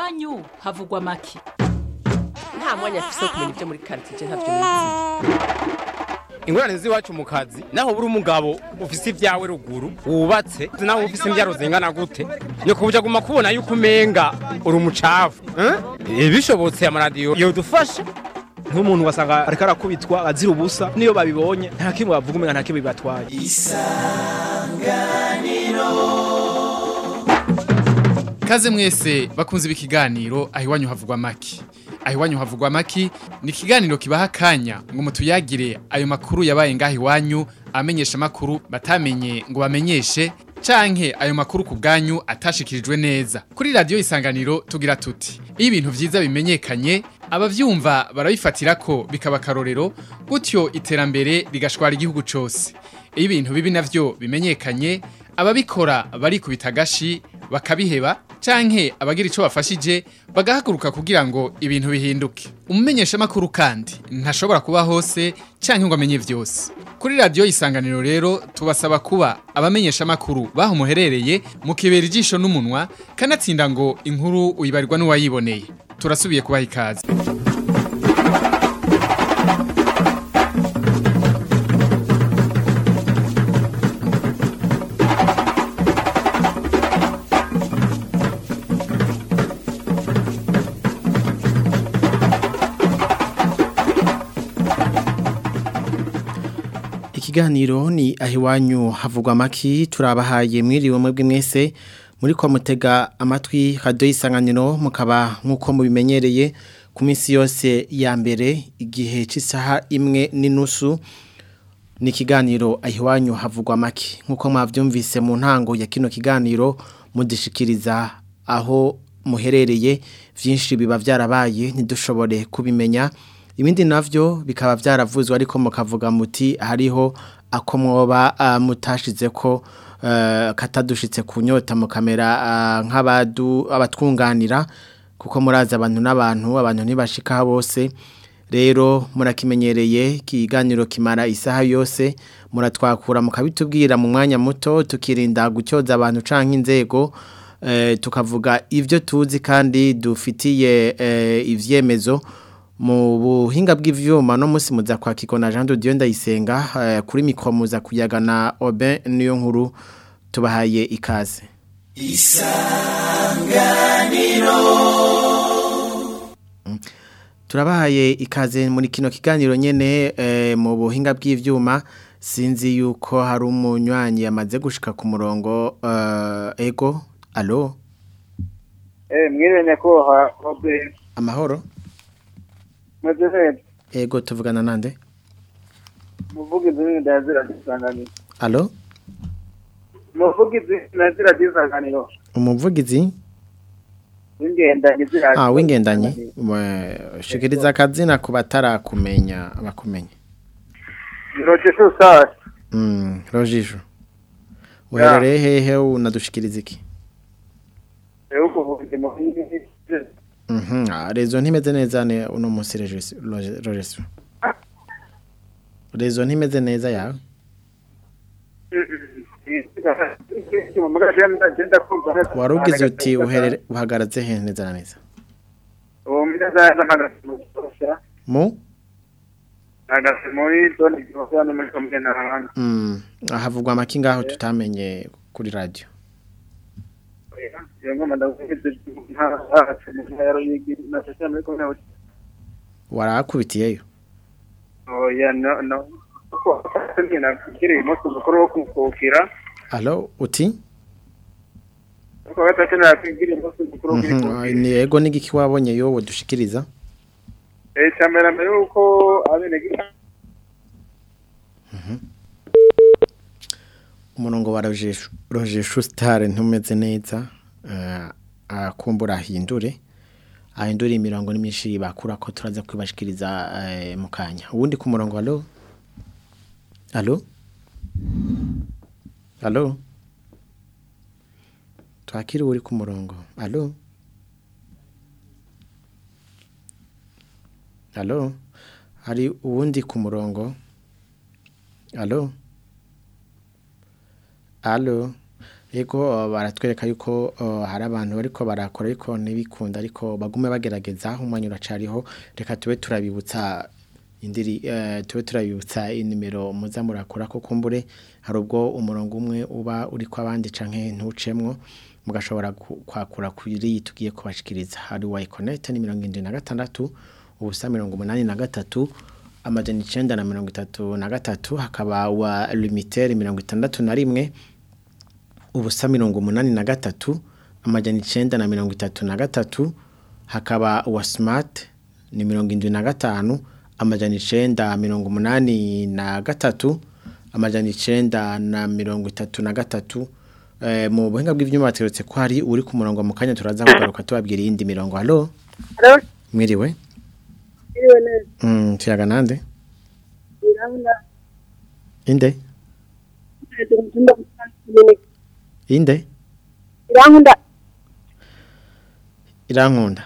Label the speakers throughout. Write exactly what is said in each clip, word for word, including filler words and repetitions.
Speaker 1: iwanyu havugwa make.
Speaker 2: Nta mwanya afise wo kumenya ibyo muri quartier ntavyo nizi.
Speaker 3: Ingorane z'iwacu mu kazi naho buri umugabo ufise ibyawe ruguru wubatse naho ufise imbyaro zingana gute nyo kubuja guma kubona yuko umenga uri umucafu eh bishobotse amaradiyo yo dufasha
Speaker 4: nk'umuntu wasanga ariko arakubitwa azira ubusa niyo babibonye nta kimwe bavuga umenga nta kimwe bibatwaye.
Speaker 5: Isanganiro Kaze mwese bakunze ibikiganiro ahiwanyu havugwa maki. Ahiwanyu havugwa maki ni kiganiro kibaha kanya ngo mutuyagire ayo makuru yabaye ngaho iwanyu amenyesha makuru batamenye ngo bamenyeshe canke ayo makuru ku bwanyu atashikirijwe neza. Kuri radio Isanganiro tugira tuti iyo ibintu vyiza bimenyekanye abavyumva barabifatira ko bikaba karorero gutyo iterambere rigashwara igihugu cose. Iyo ibintu bibi navyo bimenyekanye ababikora bari kubitagashi bakabiheba canke abagira ico bafashije bagahaguruka kugira ngo ibintu bihinduke. Umumenyesha makuru kandi ntashobora kuba hose canke ngo amenye vyose. Kuri radio Isanganiro rero tubasaba kuba abamenyesha makuru baho muherereye mu kibera ijisho n'umunwa kanatsinda ngo inkuru uyibarirwa n'uwayiboneye. Turasubiye kubaha ikaze.
Speaker 6: Ikiganiro ni ahiwanyu havugwa maki turabahaye mwiriwe mwebwe mwese muri ko mutega amatwi radio Isanganiro mukaba nkuko mubimenyereye ku minsi yose ya mbere igihe cy'isaha imwe n'inusu ni ikiganiro ahiwanyu havugwa maki nkuko mwavyumvise mu ntango ya kino kiganiro mudishikiriza aho muherereye vyinshi biba vyarabaye ntidushobore kubimenya. Ibindi navyo bikaba vyaravuzwe ariko mukavuga muti hariho akomwoba uh, mutashize ko uh, katadushitse kunyota mu kamera uh, nk'abadu abatwunganira kuko muraza abantu n'abantu abantu ntibashika bose rero murakimenyereye kiganiro kimara isaha yose muratwakura mukabitubwira mu mwanya muto tukirinda gucyoza abantu canke inzego uh, tukavuga ivyo tuzi kandi dufitiye uh, ivyemezo mu buhinga bw'ivyuma no musi muza kwa Kikona Jean de Dieu ndayisenga uh, kuri mikro muza kuyagana Oben niyo nkuru tubahaye ikaze. Isanganiro mm. Turabahaye ikaze muri kino kiganiro nyene uh, mu buhinga bw'ivyuma sinzi yuko hari umunywanyi yamaze gushika ku murongo uh, ego allo
Speaker 7: eh mwirenya ko ha Oben
Speaker 6: amahoro
Speaker 7: Mazere.
Speaker 6: Ego tuvugana nande?
Speaker 7: Muvugizi ndazira Isanganiro.
Speaker 6: Allo?
Speaker 7: Muvugizi ndazira Isanganiro.
Speaker 6: Umuvugizi?
Speaker 7: Wingendanye zira.
Speaker 6: Ah, wingendanye. Shikiriza kazina kubatara kumenya abakumenya.
Speaker 7: Rojesho sa.
Speaker 6: Mm, Rojesho. Uherere hehe unadushikiriza iki?
Speaker 7: Ego kuvugizi mu
Speaker 6: Mhm, rezo ntimeze neza ne uno munsi Rojesho. Rezo ntimeze neza yawe. Warugize uti uherere uhagaratse he neza na neza.
Speaker 7: Uwo mwiza n'amagara.
Speaker 6: Mu?
Speaker 7: Agase muri toni cyane muri komune na hanga.
Speaker 6: Mm, ahavugwa amakinga aho tutamenye kuri radio. Warakubitiyeyo?
Speaker 7: Oya no no. Nina kiri mutu mukuru kumukira.
Speaker 6: Allo uti?
Speaker 7: Ko gatachana kiri mutu mukuru
Speaker 6: kumukira. Ni ego nigiki wabonye yo wodushikiriza?
Speaker 7: Eh chamera mbere uko abenegi.
Speaker 6: Mhm. Umurongo wa Rojesho Rojesho Star ntumeze neza uh, akumbura hindure ahindure imirongo n'imyinshi bakura ko turaza kwibashikiriza uh, mukanya ubundi ku murongo allo allo allo twakiri uri ku murongo allo allo hari ubundi ku murongo allo Allo Yego baratwereka yuko uh, hari abantu bariko barakora ariko ntibikunda ariko bagume bagerageza umwanya uracariho reka tube turabibutsa indiri uh, tube turabibutsa inimero muza murakora ko kumbure hari ubwo umurongo umwe uba uri kwa abandi canke ntucemwo mugashobora kwakura kuri tugiye kubashikiriza hari wa connect ni mirongo indwi na gatandatu ubusa mirongo umunani na gatatu amajana icenda na mirongo itatu na gatatu hakaba wa limiter mirongo itandatu na rimwe ubusa mirongo umunani na gatatu amajana icenda na mirongo itatu na gatatu hakaba wa smart ni mirongo indwi na gatanu amajana icenda mirongo umunani na gatatu amajana icenda na mirongo itatu na gatatu eh, mu buhinga bw'ivyuma bateretse ko hari uri ku murongo mu kanya turaza kugaruka tubabwira indi mirongo. Allo
Speaker 1: Allo
Speaker 6: mwiriwe
Speaker 1: mwiriwe neza
Speaker 6: mm tiyaga nande
Speaker 1: iranga
Speaker 6: inde inde
Speaker 1: irankunda
Speaker 6: irankunda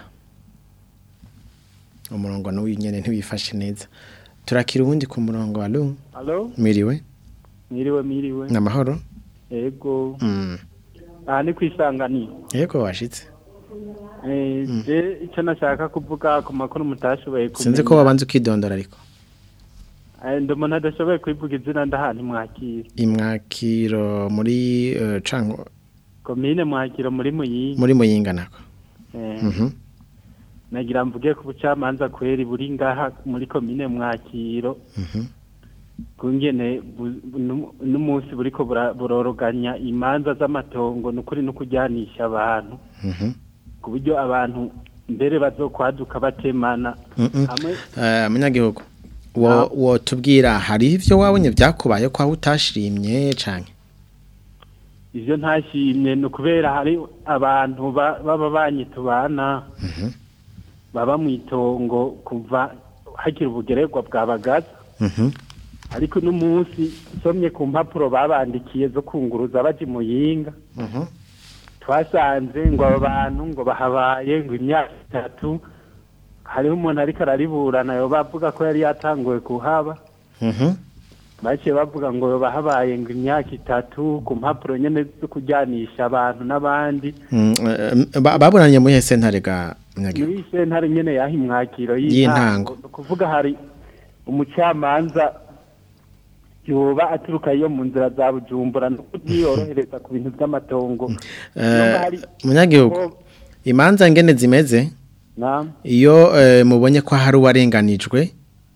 Speaker 6: umurongo no winyene ntibifashe neza turakira ubundi ku murongo. Allo
Speaker 8: Allo
Speaker 6: mwiriwe
Speaker 8: mwiriwe mwiriwe
Speaker 6: namahoro
Speaker 8: yego
Speaker 6: mm
Speaker 8: aha ni kwisangani
Speaker 6: yego washitse
Speaker 8: eh mm. je icyo nashaka kuvuga ku makuru mutashoboye kumenya
Speaker 6: sinzi ko wabanze ukidondora ariko
Speaker 8: eh ndumona adashoboye kwivuga izina ndahani mwakira
Speaker 6: imwakiro muri uh, cango
Speaker 8: komine mwakiro muri muyinga
Speaker 6: muri muyinga nako
Speaker 8: eh mhm nagira mvuge ku bucamanza kweri buri ngaha muri komine mwakiro
Speaker 6: mhm
Speaker 8: kungene n'umunsi buriko buroroganya imanza z'amatongo nukuri no kujyanisha abantu
Speaker 6: mhm
Speaker 8: ku buryo abantu mbere bazokwaduka batemana
Speaker 6: hamwe eh munyagihugu wo wo tubwira hari ivyo wabonye byakubaye kwa utashimye canke
Speaker 8: ivyo ntashimye no kubera hari abantu baba banyitubana
Speaker 6: mhm
Speaker 8: baba mwitongo kuva hakiri ubugererwa bwabagaza
Speaker 6: mhm
Speaker 8: ariko n'umunsi somye ku mpapuro babandikiye zo kunguruza baje muyinga
Speaker 6: mhm
Speaker 8: twasanze ngo abantu ngo bahabaye ngo imyaka itatu hariho umuntu ariko arariburana yo bavuga ko yari yatanguye kuhaba
Speaker 6: mhm
Speaker 8: baciye bavuga ngo bahabaye ngo imyaka itatu ku mpapuro nyene zo kujyanisha abantu n'abandi
Speaker 6: baburanye muri sentare ga munyagihugu
Speaker 8: muri sentare nyene yahimwakiro
Speaker 6: y'intango
Speaker 8: kuvuga hari umucamanza yoba aturuka iyo mu nzira za Bujumbura no kudiyorohereza ku bintu by'amatongo
Speaker 6: munyagihugu imanza ngene zimeze
Speaker 8: naam
Speaker 6: iyo mubonye ko hari uwarenganijwe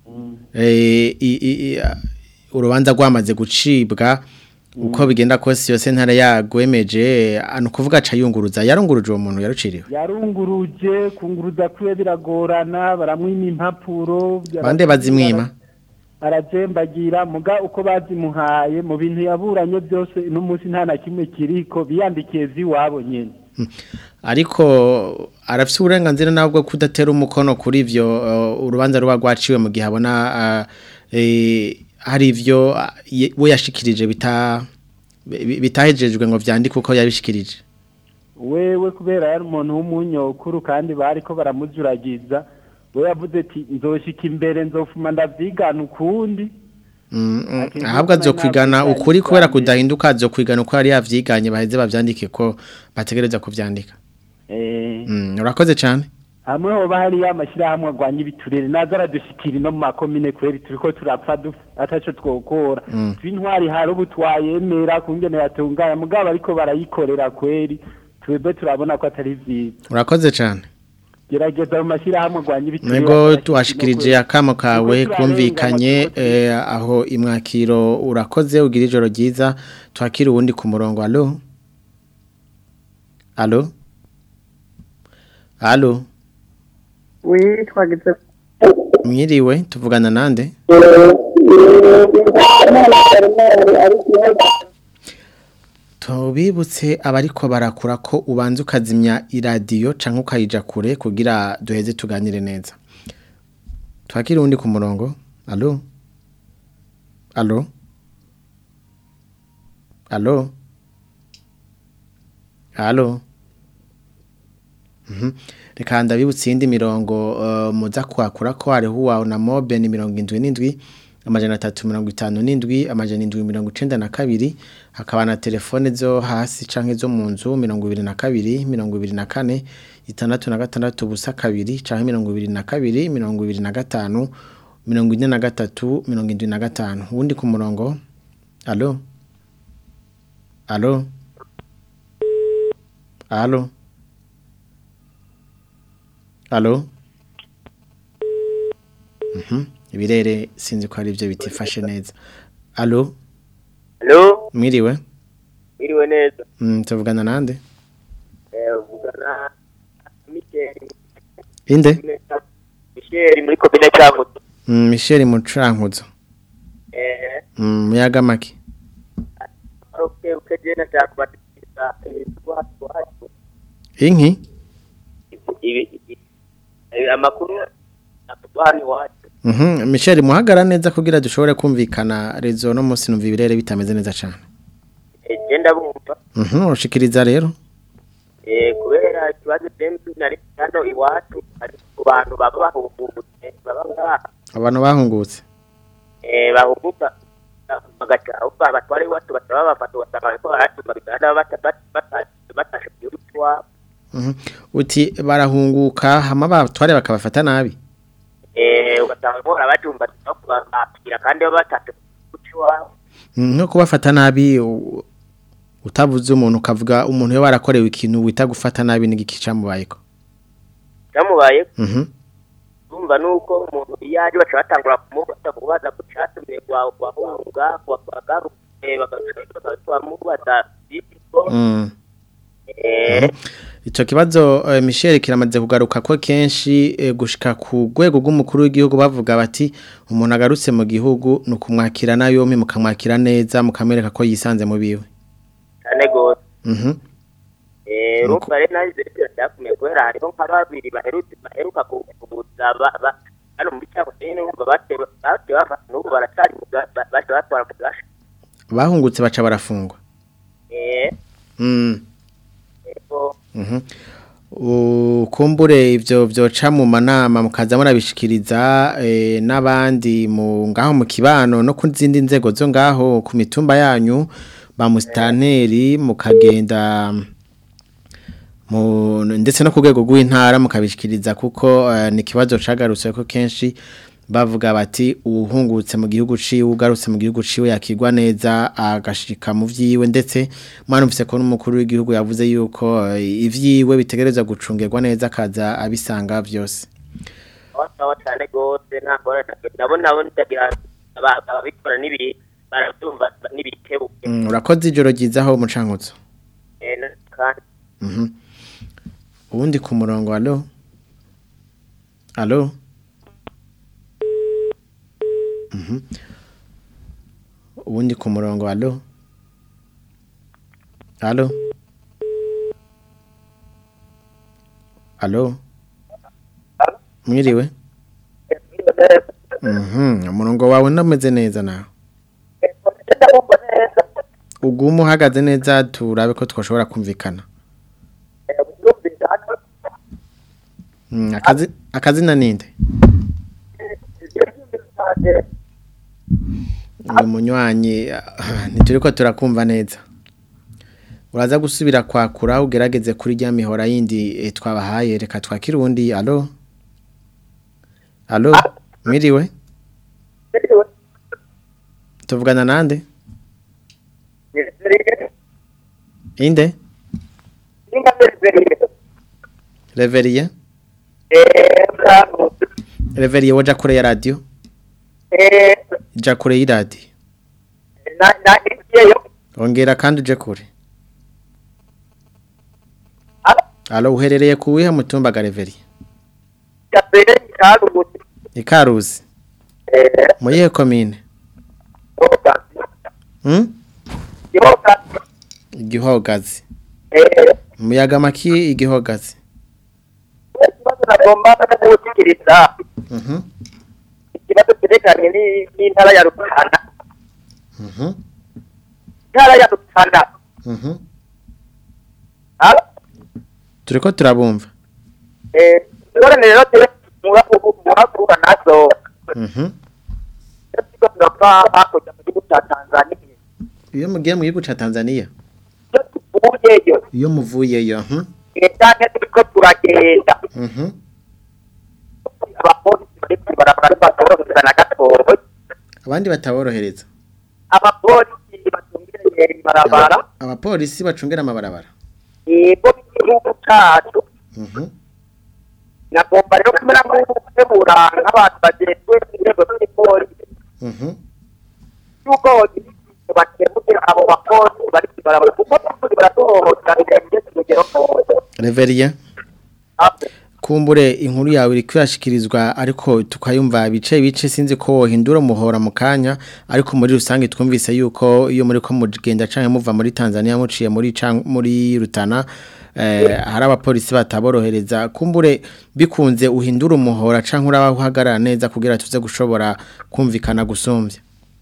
Speaker 6: eh urubanza rwamaze gucibwa uko bigenda kose yose ntara yagwemeje ano kuvuga ca yunguruza yarunguruje uwo muntu yaruciriwe
Speaker 8: yarunguruje kunguruza kwiye biragorana baramwima impapuro
Speaker 6: bande bazimwima
Speaker 8: arajembagira muga uko bazimuhaye mu bintu yaburanye byose no munsi nta na kimwe kiriko biyandikiye ziwabo nyene
Speaker 6: ariko arafite uburenganzira nabwo kudatera umukono kuri ivyo urubanza ruba rwaciwe mu gihe abona hari ivyo we yashikirije bita bitahejejwe ngo vyandike uko yabishikirije
Speaker 8: wewe kubera yari umuntu w'umunyokuru kandi bariko baramujuragiza we yavuze ati nzoshika imbere nzofuma ndavyigana ukundi
Speaker 6: ahabwa zo kwigana ukuri kubera kudahinduka zo kwigana uko yari yavyiganye baheze bavyandike ko bategereza kuvyandika
Speaker 8: eh
Speaker 6: urakoze cyane
Speaker 8: hamwe ho bahari yamashira hamwe agwanya ibiturere nazara dushikira no mu makomine kweri turiko turapfa ataco twokora twintwari hari ubutwayemera kungene yatunganya mugabo ariko barayikorera kweri twebwe turabona ko atari vyiza
Speaker 6: urakoze cyane
Speaker 8: gerageza mu mashira hamwe agwanya ibiturere
Speaker 6: nego tuwashikirije akamo kawe kumvikanye aho imwakiro urakoze ugira ijoro ryiza twakira ubundi ku murongo. Allo allo allo
Speaker 1: oui twageze
Speaker 6: mwiriwe tuvugana nande tubibutse abariko barakura ko ubanza ukazimya iradiyo canke ukayija kure kugira duheze tuganire neza twakira undi ku murongo. Allo allo allo allo mhm reka ndabibutse indi mirongo uh, muza kwakura ko hariho wawe na mobe ni mirongo indwi n'indwi amajana atatu mirongo itanu n'indwi amajana indwi mirongo icenda na kabiri hakaba na telefone zo hasi canke zo mu nzu mirongo ibiri na kabiri mirongo ibiri na kane itandatu na gatandatu ubusa kabiri canke mirongo ibiri na kabiri mirongo ibiri na gatanu mirongo ine na gatatu mirongo indwi na gatanu uwundi ku murongo. Allo Allo Allo Allo Mhm ibirere sinzi ko ari byo bitifashe neza. Allo
Speaker 9: Allo
Speaker 6: Mwiriwe
Speaker 9: Mwiriwe neza.
Speaker 6: Mm tuvugana nande?
Speaker 9: Eh uvugana Michel.
Speaker 6: Inde?
Speaker 9: Michel muri komine Cankuzo.
Speaker 6: Mm Michel mu Cankuzo.
Speaker 9: Eh
Speaker 6: Mm muyaga make.
Speaker 9: Okay ukagenda cyakubatiza ibitwa twacu.
Speaker 6: Inki?
Speaker 9: Ibi amakuru atwani wacu.
Speaker 6: Mhm Michel muhagara neza kugira dushobore kumvikana rezo no munsi numva ibirere bitameze neza cyane.
Speaker 9: Eh genda bumva.
Speaker 6: Mhm ushikiriza rero.
Speaker 9: Eh kubera kibazo tempi nari hano iwacu ari ku bantu baba bahungutse baba ngaha.
Speaker 6: Abantu bahungutse.
Speaker 9: Eh bahunguka bagaca uba batware watu bataba bafata wasanga ko aratumba bigana batashe by'utwa.
Speaker 6: Mhm uti barahunguka hama batware bakabafata nabi.
Speaker 9: Eh ugatanga ko abajumba bakira kandi batashe kucwa.
Speaker 6: Nko kubafata nabi utavuze umuntu ukavuga umuntu yo barakorewe ikintu wita gufata nabi n'igiki camubayeko.
Speaker 9: Camubaye?
Speaker 6: Mhm.
Speaker 9: Umva nuko umuntu yaje baca batangura kumubaza kubaza kucatumye kwa kwa hunga kwa bagaru eh bagashaka twamubaza biko.
Speaker 6: Mhm.
Speaker 9: Eh
Speaker 6: Ico kibazo uh, Michel kiramaze kugaruka ko kenshi eh, gushika ku rwego rw'umukuru w'igihugu bavuga bati umuntu agarutse mu gihugu nukumwakira nayo mpi mukamwakira neza mukamereka ko yisanze mu biwe.
Speaker 9: Cyane gose.
Speaker 6: Mhm.
Speaker 9: Eh rumva rero naje ndakumye kwera hariho nk'ababiri baherutse baheruka kubuza ba hano mu cyako nyine umva bate bate bafata n'ubu baracari mu baje batwara mu gasha.
Speaker 6: Bahungutse baca barafungwa.
Speaker 9: Eh.
Speaker 6: Mhm.
Speaker 9: Ego.
Speaker 6: Mhm. Ukumbure ivyo vyoca mu manama mukaza murabishikiriza eh, n'abandi mu ngaho mu kibano no kuzindi nzego zo ngaho ku mitumba yanyu ba mustanteri mukagenda mu ndetse no ku rwego rw'intara mukabishikiriza kuko uh, ni kibazo cagarutse ko kenshi bavuga bati uhungutse mu gihugu ciwe ugarutse mu gihugu ciwe yakigwa neza agashika mu vyiwe ndetse mwana mfise ko n'umukuru w'igihugu yavuze yuko uh, ivyiwe bitegereza gucungerwa neza kaza abisanga vyose.
Speaker 9: Aho cyane gose ntabwo nabo nabo ndagira ababikora nibi baratumva nibikebuke.
Speaker 6: Mm, urakoze ijoro ryizaho mu Cankuzo.
Speaker 9: Eh kandi.
Speaker 6: Mhm. Ubundi ku murongo allo. Allo. Mhm. Ubundi ku murongo allo. Allo. Allo. Mwiriwe. Mhm. Umurongo wawe ndameze neza nawe. Ugumu uhagaze neza turabe ko twashobora kumvikana. Mm, akazi akazina ninde? Uyu munywanyi ntituriko turakumva neza. Uraza gusubira kwakura ugerageze kuri rya mihora yindi e, twabahaye reka twakira undi. Allo. Allo. Mwiriwe? Tuvugana nande? Inde? Reverie? Reverie waja kure ya radio? Ja kure y'iradio? Ongera kandi uje kure. Allo uherereye kuwiha mutumba ga Reverie? Ikaruzi. Muyihe komine? Hmm? Igihogazi. Muyaga maki igihogazi. Mhm.
Speaker 9: Ikibazo kirekanye n'intara ya Rutana.
Speaker 6: Mhm.
Speaker 9: Intara ya Rutana.
Speaker 6: Mhm. Turiko turabumva.
Speaker 9: Eh, rero rero muba muba nazo.
Speaker 6: Mhm.
Speaker 9: turava hakurya mu gihugu cya Tanzania
Speaker 6: iyo mugiye mu gihugu ca Tanzania
Speaker 9: iyo tuvuyeyo
Speaker 6: iyo muvuyeyo hm
Speaker 9: cyane turiko turagenda
Speaker 6: mhm
Speaker 9: abapolisi bari barabara batorohereza na gatoya
Speaker 6: abandi bataborohereza
Speaker 9: abapolisi batungereye barabara
Speaker 6: abapolisi bacungera amabarabara
Speaker 9: yego igihugu cyacu
Speaker 6: mhm
Speaker 9: nagomba rero kumera nk'ubura nk'abantu bagezwe inzego z'ipolisi
Speaker 6: mhm
Speaker 9: yuko bakemuye abo bapolisi bari barabara kuko bapolisi baratohoza birenze urugero rwose
Speaker 6: Reveria kumbure inkuru yawe iri kwashikirizwa ariko tukayumva bice bice sinzi ko wohindura muhora mu kanya ariko muri rusange twumvise yuko iyo muri ko mugenda canke muva muri Tanzania muciye muri muri Rutana eh hari abapolisi bataborohereza kumbure bikunze uhindura umuhora canke uraba uhagarara neza kugira tuze gushobora kumvikana gusumvya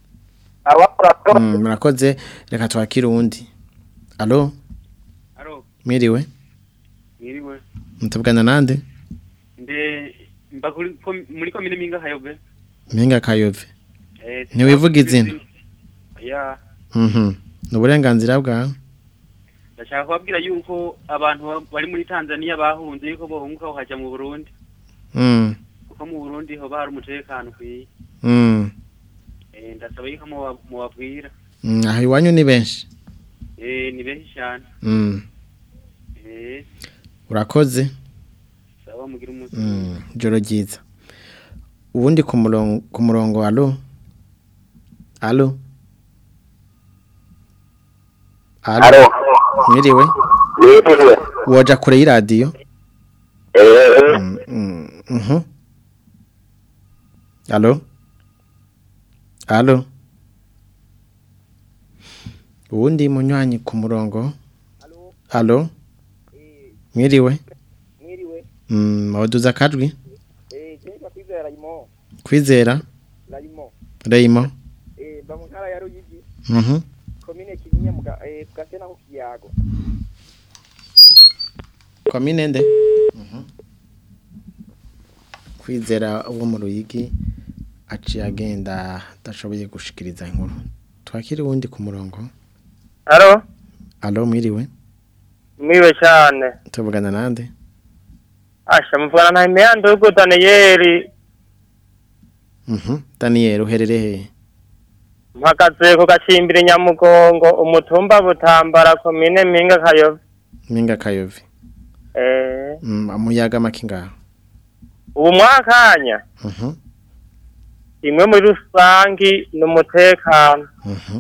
Speaker 6: murakoze reka twakira uwundi allo
Speaker 10: allo
Speaker 6: miriwe
Speaker 10: miriwe
Speaker 6: mutubwana nande
Speaker 10: nde mbakuri muri komine Mpinga Kayove
Speaker 6: Mpinga Kayove eh ntiwivuga izina
Speaker 10: ya
Speaker 6: mhm n'uburenganzira bwawe
Speaker 10: ndashaka kubabwira yuko abantu bari muri Tanzania bahunze yuko bohunguka uhaja mu Burundi
Speaker 6: mhm
Speaker 10: kuko mu Burundi ho bari umutekano kwiye
Speaker 6: mhm
Speaker 10: eh ndasaba yuko mu babwira
Speaker 6: mhm aho iwanyu ni benshi
Speaker 10: eh ni benshi cyane
Speaker 6: mhm
Speaker 10: eh
Speaker 6: urakoze
Speaker 10: sawa mugira umunsi
Speaker 6: mhm joro ryiza ubundi ku murongo ku murongo allo allo allo mwiriwe
Speaker 9: mwiriwe
Speaker 6: woja kure y'iradiyo
Speaker 9: eh
Speaker 6: mhm allo allo ubundi munywanyi ku murongo allo mwiriwe
Speaker 11: mwiriwe
Speaker 6: mm waduza kadwi
Speaker 11: eh cyangwa kwizera imo
Speaker 6: kwizera
Speaker 11: Raimo
Speaker 6: Raimo
Speaker 11: eh bamukara ya Ruyigi
Speaker 6: mhm
Speaker 11: komine Kinyinya muga eh tukasena ku kiyago
Speaker 6: komine nde mhm kwizera uwo mu Ruyigi aci agenda dashoboye gushikiriza inkuru twakiri wundi ku murongo
Speaker 9: allo
Speaker 6: allo mwiriwe
Speaker 9: mwiwe cyane
Speaker 6: tuvugana nande
Speaker 9: asha muvugana na Imeyando yuko Daniel
Speaker 6: mhm Daniel uherere he
Speaker 9: mpagaze ku gacimbire Nyamugongo umutumba Butambara komine Mpinga Kayove
Speaker 6: Mpinga Kayove
Speaker 9: eh
Speaker 6: mm amuyaga makinga
Speaker 9: ubu mwakanya
Speaker 6: mhm
Speaker 9: imwe muri rusangi n'umutekano
Speaker 6: mhm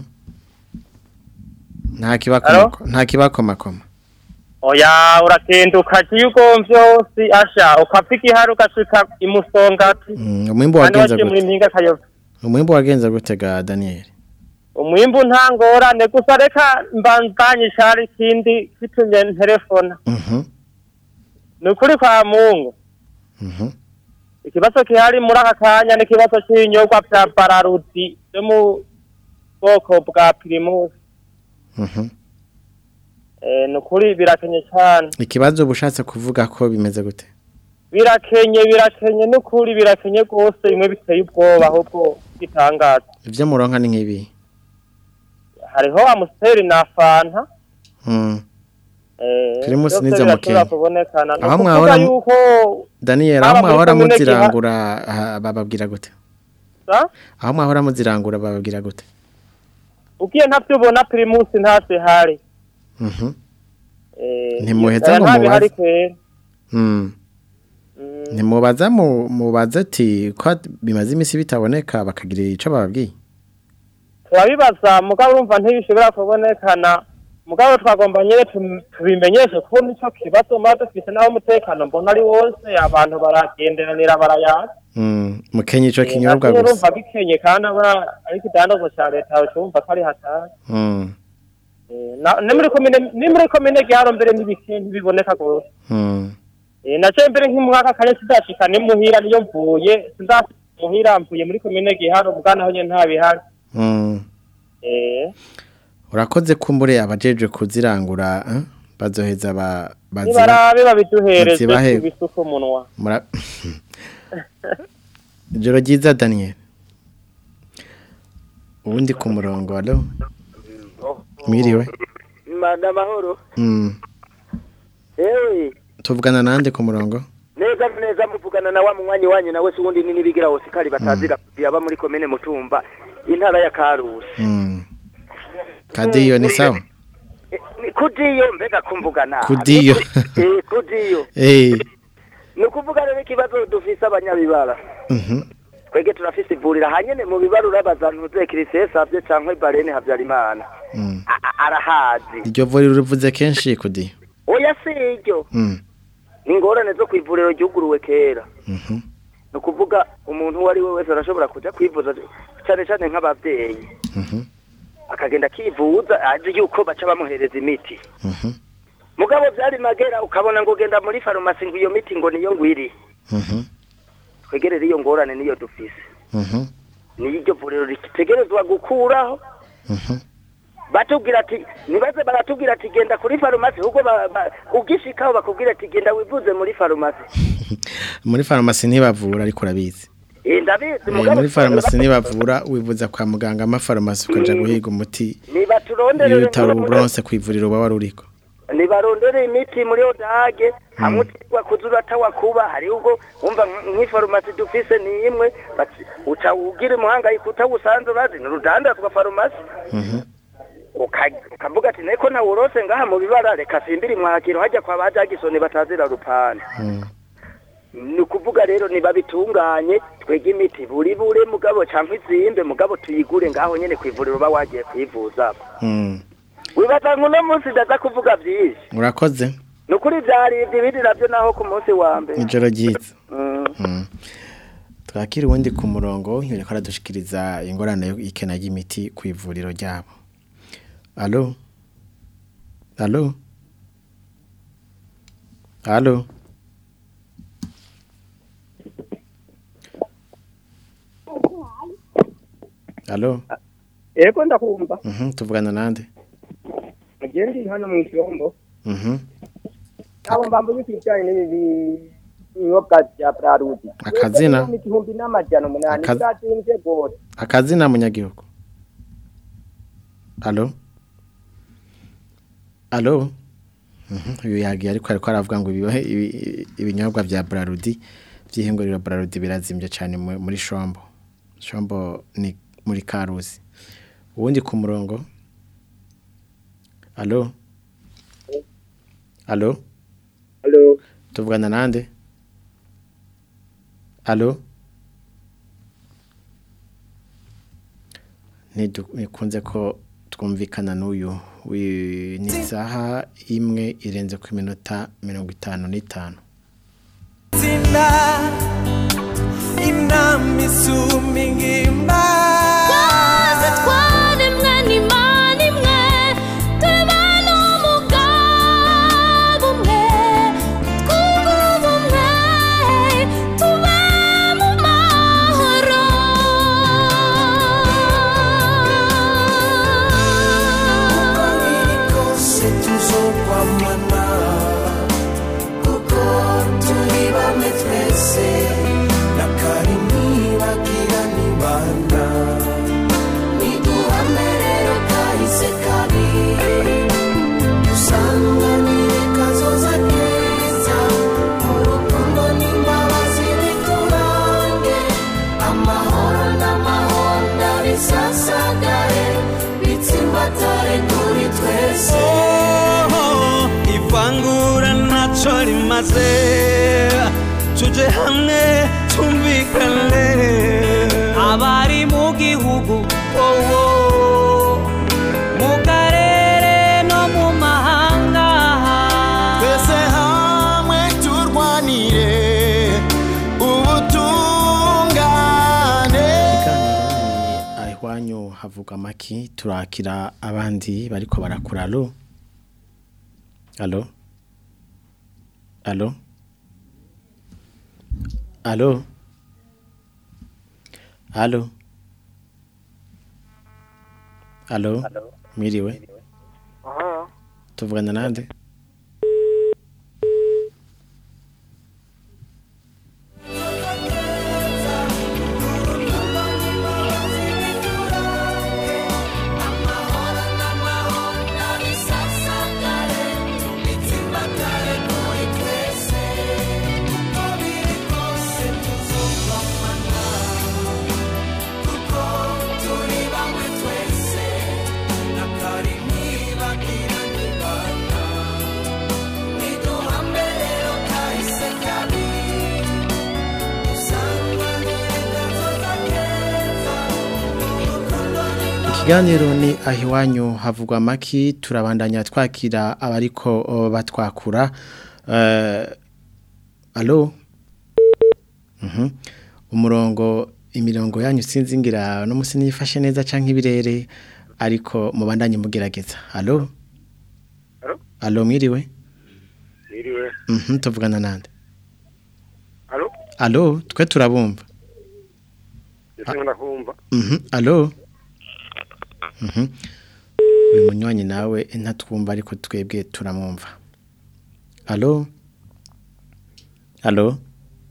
Speaker 6: nta kibako nta kibako makoma
Speaker 9: oya urakenduka cyugomvye hose asha ukafika iharuka shika imusongati
Speaker 6: umwimbo wagenza
Speaker 9: gute muri Mpinga Kayove
Speaker 6: umwimbo wagenza gutega Daniel
Speaker 9: umwimbo ntangorane gusa reka mbanzanye cyari kindi kitumye telefona
Speaker 6: mhm
Speaker 9: nukuri kwa Mungu
Speaker 6: mhm
Speaker 9: ikibazo kihari muri aka kanya ni kibazo cy'inyogwa bya Bararuti cyo mu bwoko bwa Primus
Speaker 6: mhm
Speaker 9: eh nukuri birakenye cyane
Speaker 6: ikibazo bushatse kuvuga ko bimeze gute
Speaker 9: birakenye birakenye nukuri birakenye gose imwe biteye ubwoba ahubwo gitangaza
Speaker 6: ivyo muronka ni nkibi
Speaker 9: hariho amusteri na fanta
Speaker 6: mhm
Speaker 9: eh
Speaker 6: Primus nizo mukenya
Speaker 9: aho
Speaker 6: mwahora yuko Daniel aho mwahora muzirangura bababwira gute
Speaker 9: sa
Speaker 6: aho mwahora muzirangura bababwira gute
Speaker 9: ukiye ntavyo ubona Primus ntase hari
Speaker 6: mhm
Speaker 9: eh
Speaker 6: ntimuheza ngo mubaze mhm ntimubaza mubaze ati ko bimaze imisi bitaboneka bakagira ico bababwiye
Speaker 9: turabibaza mugabo urumva ntibishobora kubonekana mugabo twagomba nyere tubimenyeshe ko nico kibazo maze twise naho umutekano mbona ari wose abantu baragenderanira barayana
Speaker 6: mhm mukenye ico kinyobwa gusa
Speaker 9: urumva bikenye kandi aba ari kidandazo cya leta urumva ko ari hatari
Speaker 6: mhm
Speaker 9: ne muri komine ni muri komine giharo mbere n'ibikintu biboneka gose
Speaker 6: mhm
Speaker 9: eh na cembere nk'umwaka kanye sidashika ni muhira niyo mvuye sindamuhira mvuye muri komine giharo bwana aho nyene nta bihari
Speaker 6: mhm
Speaker 9: eh
Speaker 6: urakoze kumbure abajeje kuzirangura eh? bazoheza ba
Speaker 9: bazira barabe babiduhereze kubisuko munwa
Speaker 6: Joro ryiza Daniel ubundi ku murongo alo mwiriwe
Speaker 11: Mana mahoro
Speaker 6: mm
Speaker 11: ewe
Speaker 6: tuvugana nande ku murongo
Speaker 11: neza neza muvugana na wa munywanyi wanyu nawe sundi nini bigira Oscar batazira yaba muri komine Mutumba intara ya Karusi
Speaker 6: mm Kadiyo ni sawa
Speaker 11: Kudiyo mbega kumvugana
Speaker 6: Kudiyo
Speaker 11: eh kudiyo
Speaker 6: eh
Speaker 11: nukuvuga rero ikibazo dufise abanyabibara
Speaker 6: mhm
Speaker 11: kwege turafise ivurira hanyene mu bibaro urabazantu ze Christese avye cankwe Barene Havyarimana
Speaker 6: mm
Speaker 11: arahazi
Speaker 6: iryo vuriro rivuze kenshi Kudiyo
Speaker 11: oya siryo
Speaker 6: mm
Speaker 11: ningorane zo kwivuriro ryuguruwe kera
Speaker 6: mhm
Speaker 11: nukuvuga umuntu wari we wese arashobora kuja kwivuza cyane cyane nk'abavyeyi
Speaker 6: mhm
Speaker 11: akagenda kivuza aje yuko baca bamuhereza imiti
Speaker 6: mhm
Speaker 11: mugabo byari magera ukabona ngo genda muri farumasi ngo iyo miti ngo niyo ngwiri
Speaker 6: mhm
Speaker 11: kwegerera iyo ngorane niyo dufise
Speaker 6: mhm
Speaker 11: ni iryo vuriro ritegerezwa gukuraho
Speaker 6: mhm
Speaker 11: batubwira ati nibaze baratubwira ati genda kuri farumasi hugo ugishikaho bakubwira ati genda wivuze muri farumasi
Speaker 6: muri farumasi ntibavura ariko urabizi
Speaker 11: eh ndabizi
Speaker 6: mugabo muri farumasi ntibavura wivuza kwa muganga ama farumasi ukaja guhiga umuti
Speaker 11: niba turondere
Speaker 6: utaronse kwivuriro baba ruriko
Speaker 11: nibarondere imiti muri odage hamwe tigwa kuzura tawakuba hari ubwo umva nk'ifarumasi dufise ni imwe uca ugira muhanga ikuta usanze bazi n'urudanda twa farumasi
Speaker 6: mhm
Speaker 11: ukavuga ati neko na urose ngaha mu bibara reka simbiri mwakiro hajya kwa bajagisone batazira rupane nukuvuga rero niba bitunganye twege imiti buri bure mugabo cyangwa izimbe mugabo tuyigure ngaho nyene kwivuriro ba wagiye kwivuza
Speaker 6: mhm
Speaker 11: wibaza ngo no munsi ndaza kuvuga byinshi
Speaker 6: urakoze
Speaker 11: nukuri byari ibindi nabyo naho ku munsi wa mbere
Speaker 6: ijoro ryiza
Speaker 11: mm
Speaker 6: twakira ubundi ku murongo nyine ko aradushikiriza ingorane y'ikena y'imiti ku ivuriro ryabo allo allo allo allo
Speaker 11: eko ndakumva
Speaker 6: mhm tuvugana nande
Speaker 11: agendi hano mu cyombo
Speaker 6: mhm
Speaker 11: abo mbambuye kijanye n'ibi nyobwa bya Brarudi
Speaker 6: akazina
Speaker 11: igihumbi n'amajana umunani cyatinze gose
Speaker 6: akazina munyagihugu allo allo mhm uyu yagiye ariko ariko aravuga ngo bibahe ibinyobwa bya Brarudi byihingurira Brarudi birazimbye cyane muri Shombo Shombo ni muri Karusi ubundi ku murongo allo allo
Speaker 11: allo
Speaker 6: tuvugana nande allo nikunze ko twumvikana n'uyu ni saha imwe irenze ku minota mirongo itanu n'itanu
Speaker 12: zina inama isumba ingimba kaze twane mwana imana imwe tubana umugabo umwe twubu umwe tuba mu mahoro uko biri kose tuzokwamana kuko turi bamwe twese ivangura naco rimaze tuje hamwe tumvikane abari mu gihugu wowo mu karere no mu mahanga twese hamwe turwanire ubutungane
Speaker 6: ahwanyu havuga maki turakira abandi bariko barakuralo allo allo allo allo allo miriwe
Speaker 11: aha
Speaker 6: tuvugana nande Ikiganiro ni ahiwanyu havugwa maki turabandanya twakira abariko batwakura uh, allo mhm umurongo imirongo yanyu sinzingira no musi nifashe neza canke ibirere ariko mubandanye mugerageza allo
Speaker 7: allo
Speaker 6: allo mwiriwe
Speaker 7: mwiriwe
Speaker 6: mhm tuvugana nande
Speaker 7: allo
Speaker 6: allo twe turabumva
Speaker 7: Yese ndakumva
Speaker 6: mhm allo mhm uyu munywanyi nawe ntatwumva ariko twebwe turamwumva allo allo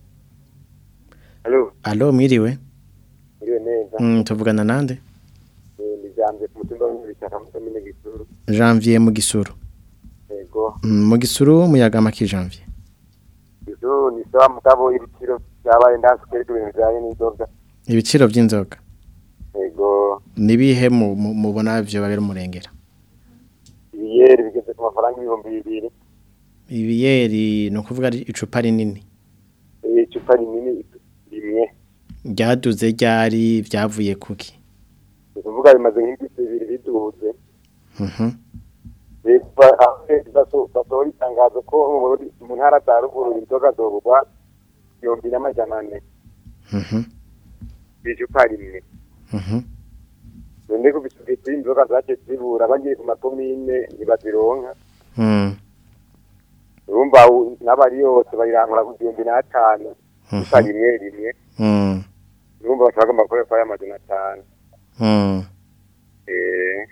Speaker 7: allo
Speaker 6: allo mwiriwe
Speaker 7: mwiriwe neza
Speaker 6: mm tuvugana nande
Speaker 7: ni Janvier ku mutumba w'ibitaka mu komine Gisuru
Speaker 6: Janvier mu Gisuru
Speaker 7: yego
Speaker 6: mu Gisuru muyaga maki Janvier
Speaker 7: Gisuru ni sawa mugabo ibiciro byabaye ndasukere ibintu byaye n'inzoga
Speaker 6: ibiciro by'inzoga
Speaker 7: yego
Speaker 6: nibihe mubona byo babera umurengera
Speaker 7: ibiyeri bigeze ku mafaranga ibihumbi bibiri
Speaker 6: ibiyeri no kuvuga ari icupa rinini
Speaker 7: icupa rinini rimwe
Speaker 6: ryaduze ryari byavuye kuki
Speaker 7: kuvuga bimaze nk'ibiti bibiri biduze
Speaker 6: mhm
Speaker 7: Beba aho baso baso itangazo ko mu ntara za ruguru inzoga zogwa ibihumbi n'amajana ane
Speaker 6: mhm
Speaker 7: icupa rimwe
Speaker 6: mhm
Speaker 7: none ko bisubitse inzoga zaje zibura bagiye ku makomine nibazironka
Speaker 6: mhm
Speaker 7: urumva n'abari yose bayirangura ku igihumbi n'atanu icupa rimwe rimwe
Speaker 6: mhm
Speaker 7: urumva bashaka amakore kwa y'amajana atanu
Speaker 6: mhm
Speaker 7: eh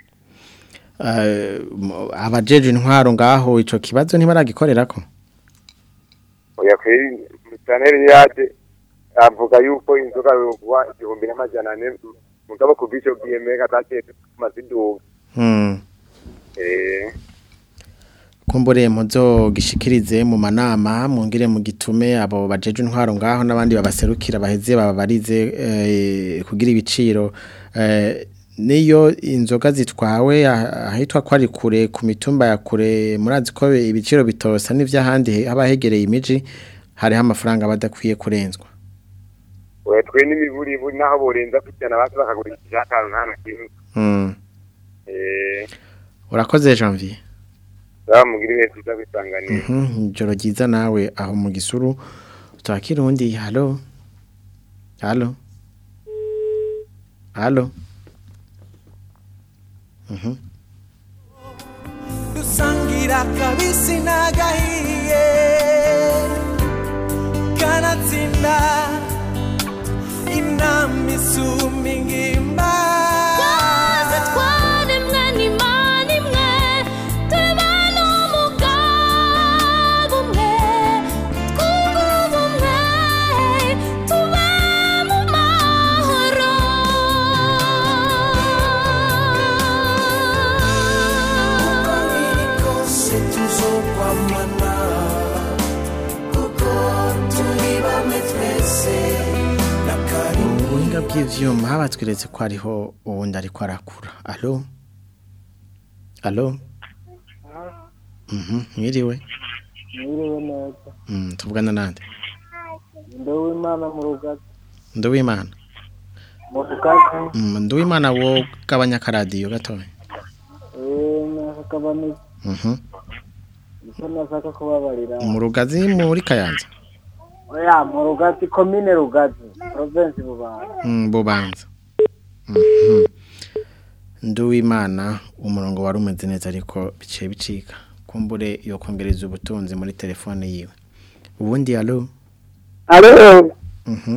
Speaker 6: abajeje intwaro ngaho ico kibazo ntibaragikorerako
Speaker 7: oya kweri mutaneri yaje avuga yuko inzoga yogwa igihumbi n'amajana ane mugabo ku bico bw'imega zagiye kumaziduga
Speaker 6: mhm
Speaker 7: eh
Speaker 6: kumbure muzo gishikirize mu manama mungire mu gitume abo bajeje intwaro ngaho nabandi babaserukira baheze babarize eh, kugira ibiciro eh, niyo inzoga zitwawe ahitwa ko ari kure ku mitumba ya kure murazi ko ibiciro bitosa n'ivyahandi abahegereye imiji hari amafaranga badakwiye kurenzwa
Speaker 7: we twe n'imiburi buri naho borenza kujyana basi bakagurisha atanu ntana kimwe
Speaker 6: mm
Speaker 7: eh
Speaker 6: urakoze Janvier
Speaker 7: zamugirire tuza kwisanganira
Speaker 6: mhm joro giza nawe aho mu Gisuru twakira undi hallo hallo hallo mhm
Speaker 12: dusangira kabisi nagahiye kanatsinda inami sumingimba
Speaker 13: kaze twane mweni mani mwe tubano mugabo mwe twubu mwe tuba mu mahoro
Speaker 12: kose tuzokwamana kuko turi bamwe twese
Speaker 6: ubuhinga bw'ivyuma habatweretse ko ariho uwundi ariko arakura allo allo mhm mwiriwe
Speaker 14: mwiriwe neza
Speaker 6: mhm tuvugana nande
Speaker 14: Nduwimana mu rugaga
Speaker 6: Nduwimana
Speaker 14: mu rugaga
Speaker 6: mhm Nduwimana wo gabanya karadiyo gatoya
Speaker 14: eh nakabani
Speaker 6: mhm
Speaker 14: icyo nashaka kubabarira
Speaker 6: mu rugazi muri Kayanza
Speaker 14: oya mu rugazi komine rugazi province bubanza
Speaker 6: mhm bubanza mhm Nduwimana umurongo wari umeze neza ariko biciye bicika kumbure yo kongereza ubutunzi muri telefone yiwe ubundi allo
Speaker 1: allo
Speaker 6: mhm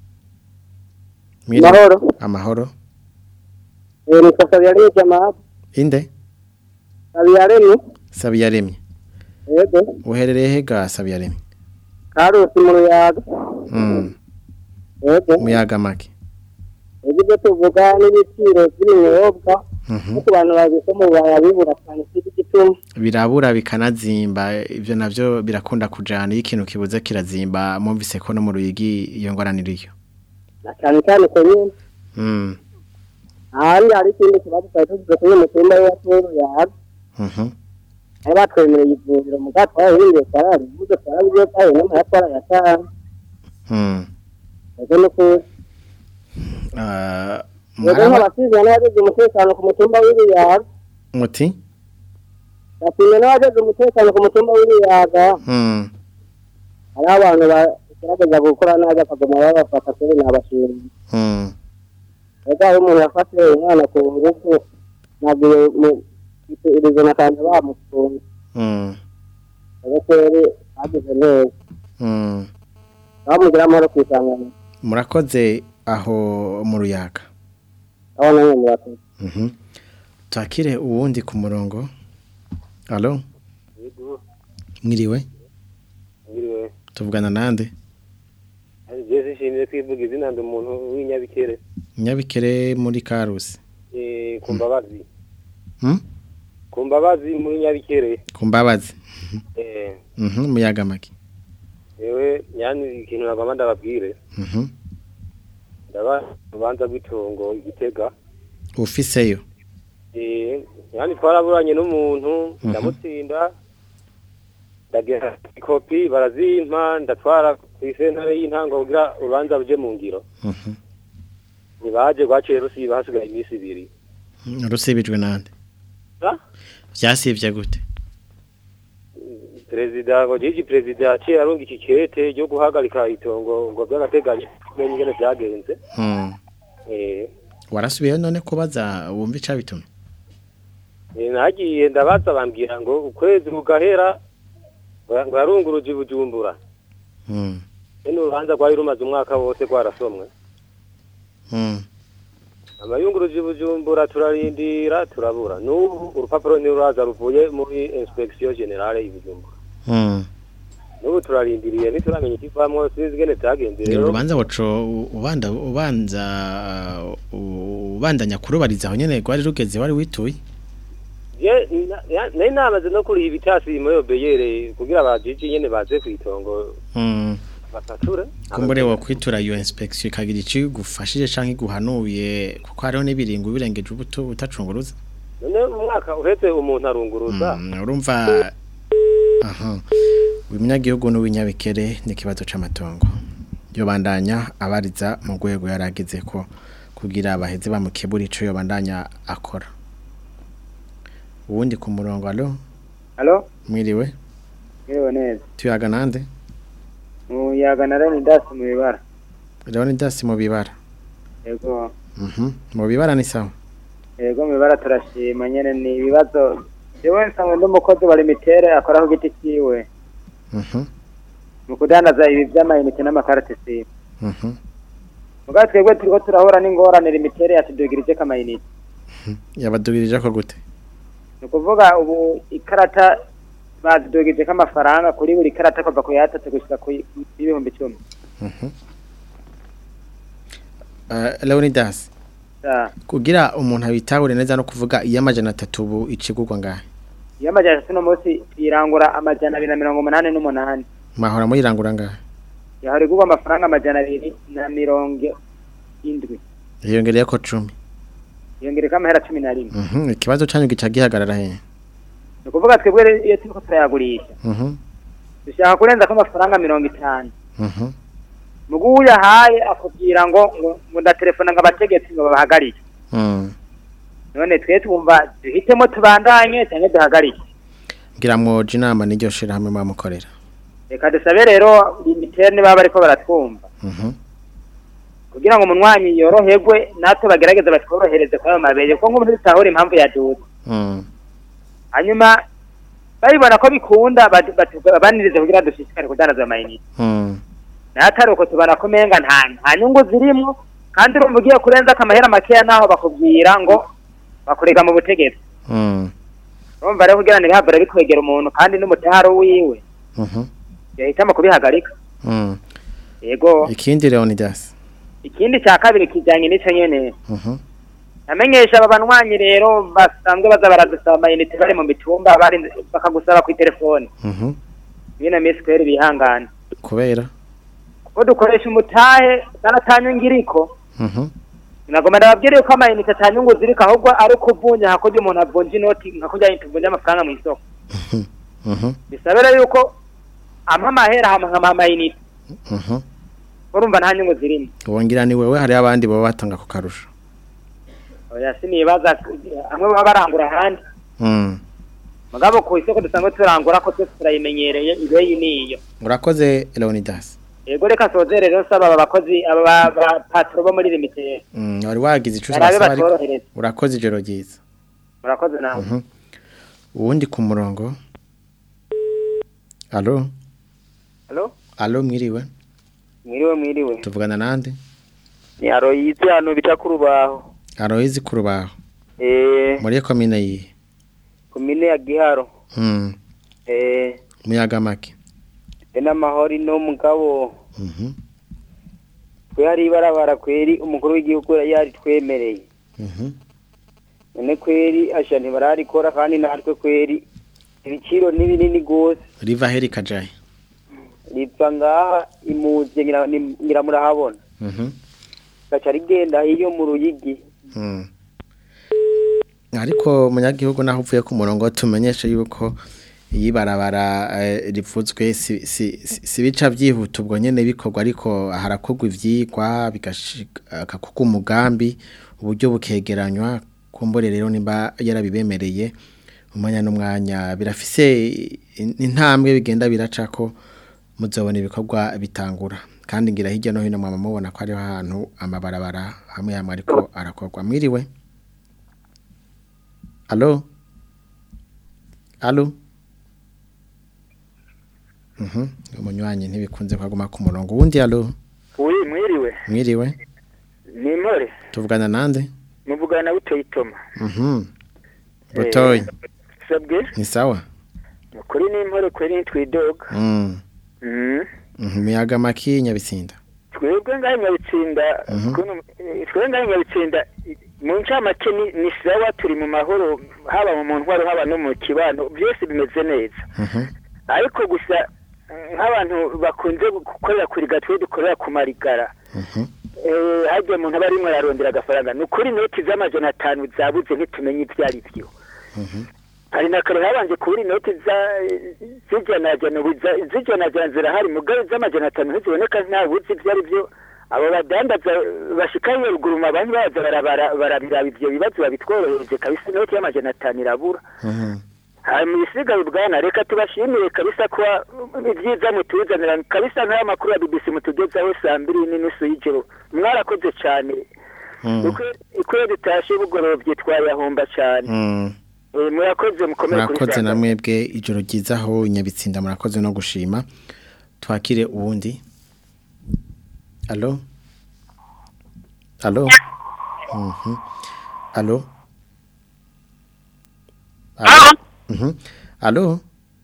Speaker 1: Amahoro.
Speaker 6: Amahoro.
Speaker 1: Eh ni Sabiyaremye jamaa.
Speaker 6: Inde?
Speaker 1: Sabiyaremye.
Speaker 6: Sabiyaremye.
Speaker 1: Yego.
Speaker 6: Uherereye he ga Sabiyaremye?
Speaker 1: Karusi mu ruyaga.
Speaker 6: Mm.
Speaker 1: Yego.
Speaker 6: Muyaga make.
Speaker 1: Ibyo tuvuga n'ibiciro by'inyobwa.
Speaker 6: Mhm.
Speaker 1: Kuko abantu babisoma bayabibura cyane cy'igituma.
Speaker 6: Birabura bikanazimba ivyo navyo birakunda kujana ikintu kibuze kirazimba mumvise ko no mu ruyigi iyo ngoraniriyo.
Speaker 1: Cyane cyane ko nyine.
Speaker 6: Mm.
Speaker 1: Ahandi hari ikindi kibazo cyatugize kuri mutumba wa Toro ya.
Speaker 6: Mhm.
Speaker 1: Aba twemereye ivuriro mu gato ahinduye karari buze karari byo kaye no yatwara yatara.
Speaker 6: Mm.
Speaker 1: Ego no ko
Speaker 6: Ah
Speaker 1: Rero nk'abasize n'abagize umutekano ku mutumba w'Ibiyaga.
Speaker 6: Muti?
Speaker 1: Basize n'abagize umutekano ku mutumba w'Ibiyaga.
Speaker 6: Mm.
Speaker 1: Hari abantu bagerageza gukora nabi akagoma babafata kuri n'abashinzwe.
Speaker 6: Mm.
Speaker 1: Ega umuntu yafashe umwana ku ngufu nagiye mu irizo nakanda bamufunga.
Speaker 6: Mm.
Speaker 1: Ariko rero agize neza.
Speaker 6: Mm.
Speaker 1: Bamugira amahoro kwisangana.
Speaker 6: Murakoze aho mu Ruyaga.
Speaker 1: Aho nanyo murakoze.
Speaker 6: Mhm. Takire uwundi ku murongo. Allo?
Speaker 15: Yego.
Speaker 6: Mwiriwe?
Speaker 15: Mwiriwe.
Speaker 6: Tuvugana nande?
Speaker 15: Ari Jesse shimye kwivuga izina ndo umuntu w'inyabikere.
Speaker 6: Nyabikere muri Karusi.
Speaker 15: Eh kumbabazi.
Speaker 6: Hmm?
Speaker 15: Kumbabazi muri nyabikere.
Speaker 6: Kumbabazi.
Speaker 15: Eh.
Speaker 6: Mhm, muyaga maki.
Speaker 15: Ewe yani ikintu nagomba ndababwire.
Speaker 6: Mhm.
Speaker 15: Ndaba ubanza gwitongo igitega.
Speaker 6: Ufiseyo.
Speaker 15: Eh yani twaraburanye n'umuntu ndamutsinda. Ndagira ikopi barazimpa ndatwara kwisentare y'intango kugira ubanza buje mu ngiro.
Speaker 6: Mhm.
Speaker 15: Nibaje gwaciye rusiba hasigaye imisi ibiri.
Speaker 6: Rusibijwe nande?
Speaker 15: Ha?
Speaker 6: Vyasivye gute?
Speaker 15: Perezida ngo jiji perezida aciye arunga iki kirete cyo guhagarika itongo ngo byagateganye kumenya ingene byagenze.
Speaker 6: Mm.
Speaker 15: Eh
Speaker 6: Warasubiye none kubaza wumva icabitumye?
Speaker 15: Eh nagiye ndabaza bambwira ngo ukwezi kugahera ngo arunguruje Bujumbura.
Speaker 6: Mm.
Speaker 15: Eno urubanza rwari rumaze umwaka wose rwarasomwe.
Speaker 6: Mm.
Speaker 15: Amayunguruje Bujumbura turarindira turabura. N'ubu urupapuro ni ruraza ruvuye muri inspection generale y'Ibujumbura.
Speaker 6: Mm.
Speaker 15: N'ubu turarindiriye nituramenya ikivamwo sizigene byagenze
Speaker 6: rero. Urubanza waco ubanda ubanza ubandanya kurubariza aho nyene rwari rugeze wari wituye.
Speaker 15: Je nari namaze no kuri ibitasi moyo beyere kugira abajiji nyene baze kwitongo.
Speaker 6: Mm.
Speaker 15: Batature.
Speaker 6: Kumbure wo kwitura iyo inspection kagira iki gufashije canke guhanuye kuko hariho nibiringo birengeje ubuto utacunguruza.
Speaker 15: None umwaka uhetse umuntu arunguruza.
Speaker 6: Mm, urumva aha. Wimyagihugu n'uwinyabikere ni kibazo c'amatongo. Yo bandanya abariza mu gwego yaragize ko kugira abaheze bamukebura ico yo bandanya akora. Uwundi ku murongo allo?
Speaker 14: Allo?
Speaker 6: Mwiriwe?
Speaker 14: Mwiriwe neza.
Speaker 6: Tuyaga nande?
Speaker 14: Muyaga na Leonidas mu bibara.
Speaker 6: Leonidas mu bibara.
Speaker 14: Yego.
Speaker 6: Mhm. Mu bibara ni sawa.
Speaker 14: Yego mu bibara turashima nyene ni ibibazo. Jewe nsanga ndumukozi wa limitere akora ku giti ciwe.
Speaker 6: Mhm.
Speaker 14: Mu kudandaza ibi vy'amayinite n'amakarate simu.
Speaker 6: Mhm.
Speaker 14: Muga twebwe turiko turahura n'ingorane limitere yatudugirije kamayinite.
Speaker 6: Yabadugirije ko gute?
Speaker 14: Nukuvuga ubu ikarata badugije k'amafaranga kuri buri karata kuva ku yatatu gushika ku ibihumbi icumi.
Speaker 6: Mhm. Eh Leonidas.
Speaker 14: Ah.
Speaker 6: Kugira umuntu abitahure neza no kuvuga iyamajana atatu ubu icigurwa ngahe?
Speaker 14: Iyamajana atatu no munsi irangura amajana abiri na mirongo umunani n'umunani.
Speaker 6: Mahora muri irangura ngahe?
Speaker 14: Yahari gugwa amafaranga amajana abiri na mirongo indwi.
Speaker 6: Yongereye ko cumi.
Speaker 14: Yongereye kamahera cumi na rimwe.
Speaker 6: Mhm. Ikibazo canyu gica gihagarara he?
Speaker 14: Nukuvuga twebwe iyo turiko turayagurisha.
Speaker 6: Mhm.
Speaker 14: Dushaka kurenza ko amafaranga mirongo itanu.
Speaker 6: Mhm.
Speaker 14: Mugu yahaye akubwira ngo ngo ndatelefona ngo abategetsi ngo babahagarike.
Speaker 6: Mhm.
Speaker 14: None twe twumva duhitemo tubandanye cyane duhagarike.
Speaker 6: Ngira mwoje inama n'iryo shira hamwe bamukorera.
Speaker 14: Reka dusabe rero limitere ni baba ariko baratwumva.
Speaker 6: Mhm.
Speaker 14: Kugira ngo umunwanyi yoroherwe natwe bagerageza batworohereze kwa mabeye ko ngo muri tahore impamvu ya dudu.
Speaker 6: Mhm.
Speaker 14: Hanyuma bayibona ko bikunda banirize kugira dushishikare kudandaza amayinite.
Speaker 6: Mhm.
Speaker 14: Natari uko tubana ko menga nta nta nyungu zirimo kandi urumva ugiye kurenza akamahera makeya naho bakubwira ngo bakurega mu butegetsi.
Speaker 6: Mhm.
Speaker 14: Urumva rero kugira ngo habara bikwegera umuntu kandi n'umutaharo wiwe.
Speaker 6: Mhm.
Speaker 14: Yahitamo kubihagarika.
Speaker 6: Mhm.
Speaker 14: Yego.
Speaker 6: Ikindi Leonidas.
Speaker 14: Ikindi cya kabiri kijanye n'ico nyene.
Speaker 6: Mhm.
Speaker 14: Namenyesha ababanwanyi rero basanzwe baza baradusaba amayinite bari mu mitumba bari bakagusaba ku telefone.
Speaker 6: Mhm.
Speaker 14: Bino misi kweri bihangana.
Speaker 6: Kubera
Speaker 14: ko dukoresha umutahe sanatanyungiriko.
Speaker 6: Mhm.
Speaker 14: Nagoma ndababwire ko amayinite atanyungu zirika ahubwo ari kuvunya hakoje umuntu avunja inoti nkakujya yituvunja amafaranga mu isoko.
Speaker 6: Mhm. Mhm.
Speaker 14: Bisabera yuko ama mahera hama nkama amayinite.
Speaker 6: Mhm.
Speaker 14: Urumva nta nyungu zirimo.
Speaker 6: Wongira ni wewe hari abandi baba batanga ku karusho.
Speaker 14: oya sinibaza amwe baba barangura ahandi
Speaker 6: mm
Speaker 14: mugabo ku isoko dusanga turangura ko twese turayimenyereye ibeyi niyo
Speaker 6: urakoze Leonidas
Speaker 14: yego reka sozere rero saba abakozi aba patro bo muri limited
Speaker 6: mm wari wagize ico usaba urakoze ijoro ryiza
Speaker 14: urakoze nawe
Speaker 6: mhm uwundi ku murongo allo
Speaker 16: allo
Speaker 6: allo mwiriwe
Speaker 16: mwiriwe mwiriwe
Speaker 6: tuvugana nande
Speaker 16: ni Aroyizi hano bita kurubaho
Speaker 6: Aroyizi kurubaho
Speaker 16: eh
Speaker 6: muri komine yi
Speaker 16: komine ya Giharo
Speaker 6: mm
Speaker 16: eh
Speaker 6: muyaga make
Speaker 16: ena mahori no mugabo
Speaker 6: mhm
Speaker 16: twe hari barabara kweri umukuru w'igihugu yari twemereye
Speaker 6: mhm
Speaker 16: none kweri asha ntibararikora kandi natwe kweri ibiciro ni binini gose
Speaker 6: riva heri kajaye
Speaker 16: riva ngaha imuze ngira murahabona
Speaker 6: mhm
Speaker 16: gaca rigenda hiyo mu Ruyigi
Speaker 6: mhm ariko munyagihugu naho uvuye ku murongo tumenyesha yuko iyi barabara rivuzwe si bica byihuta ubwo nyene bikorwa ariko harakorwa ivyigwa bigashika kuko umugambi uburyo bukegeranywa kumbore rero nimba yarabibemereye umanya n'umwanya birafise intambwe bigenda biracako muzobona ibikorwa bitangura kandi ngira hirya no hino mwama mubona ko ari ahantu amabarabara hamwe hamwe ariko arakorwa mwiriwe allo allo mhm umunywanyi ntibikunze kwaguma ku murongo wundi allo
Speaker 16: oui mwiriwe
Speaker 6: mwiriwe
Speaker 16: ni more
Speaker 6: tuvugana nande
Speaker 16: muvugana utoyitoma
Speaker 6: mhm botoy
Speaker 16: sabwe
Speaker 6: ni sawa
Speaker 16: kuri ni more kweri twidoga
Speaker 6: mhm
Speaker 16: mhm
Speaker 6: miyaga maki nyabitsinda
Speaker 16: twebwe ngahe nyabitsinda kuno twebwe ngahe nyabitsinda mu ncamake ni sawa turi mu mahoro haba mu ntwaro haba no mu kibano byose bimeze neza
Speaker 6: mhm
Speaker 16: ariko gusa nk'abantu bakunze gukorera kuri gatwe dukorera ku marigara
Speaker 6: mhm
Speaker 16: eh haje umuntu aba rimwe ararondera agafaranga nukuri noti z'amajana atanu zabuze ntitumenye ivyari byo
Speaker 6: mhm
Speaker 16: hari nakare habanje kuri noti za zijana jana buza zijana jana zirahari mugabe z'amajana atanu ntiziboneka nta buzi ivyari byo abo badandaza bashikanye ruguru mabanki baza barabara barabira ivyo bibazo babitworoheje kabisa noti y'amajana atanu irabura
Speaker 6: mhm
Speaker 16: Amisigaye bwana reka tubashimire kabisa kwa ibyiza mutuzanira kabisa nta makuru ya B B C mutugezaho saa mbiri n'inusu y'ijoro mwarakoze cyane uko uko bitashe bugorovye twayahomba cyane eh murakoze mukomeye kuri
Speaker 6: murakoze namwebwe ijoro ryizaho nyabitsinda murakoze no gushima twakire uwundi allo allo mhm allo allo Mhm. Allo?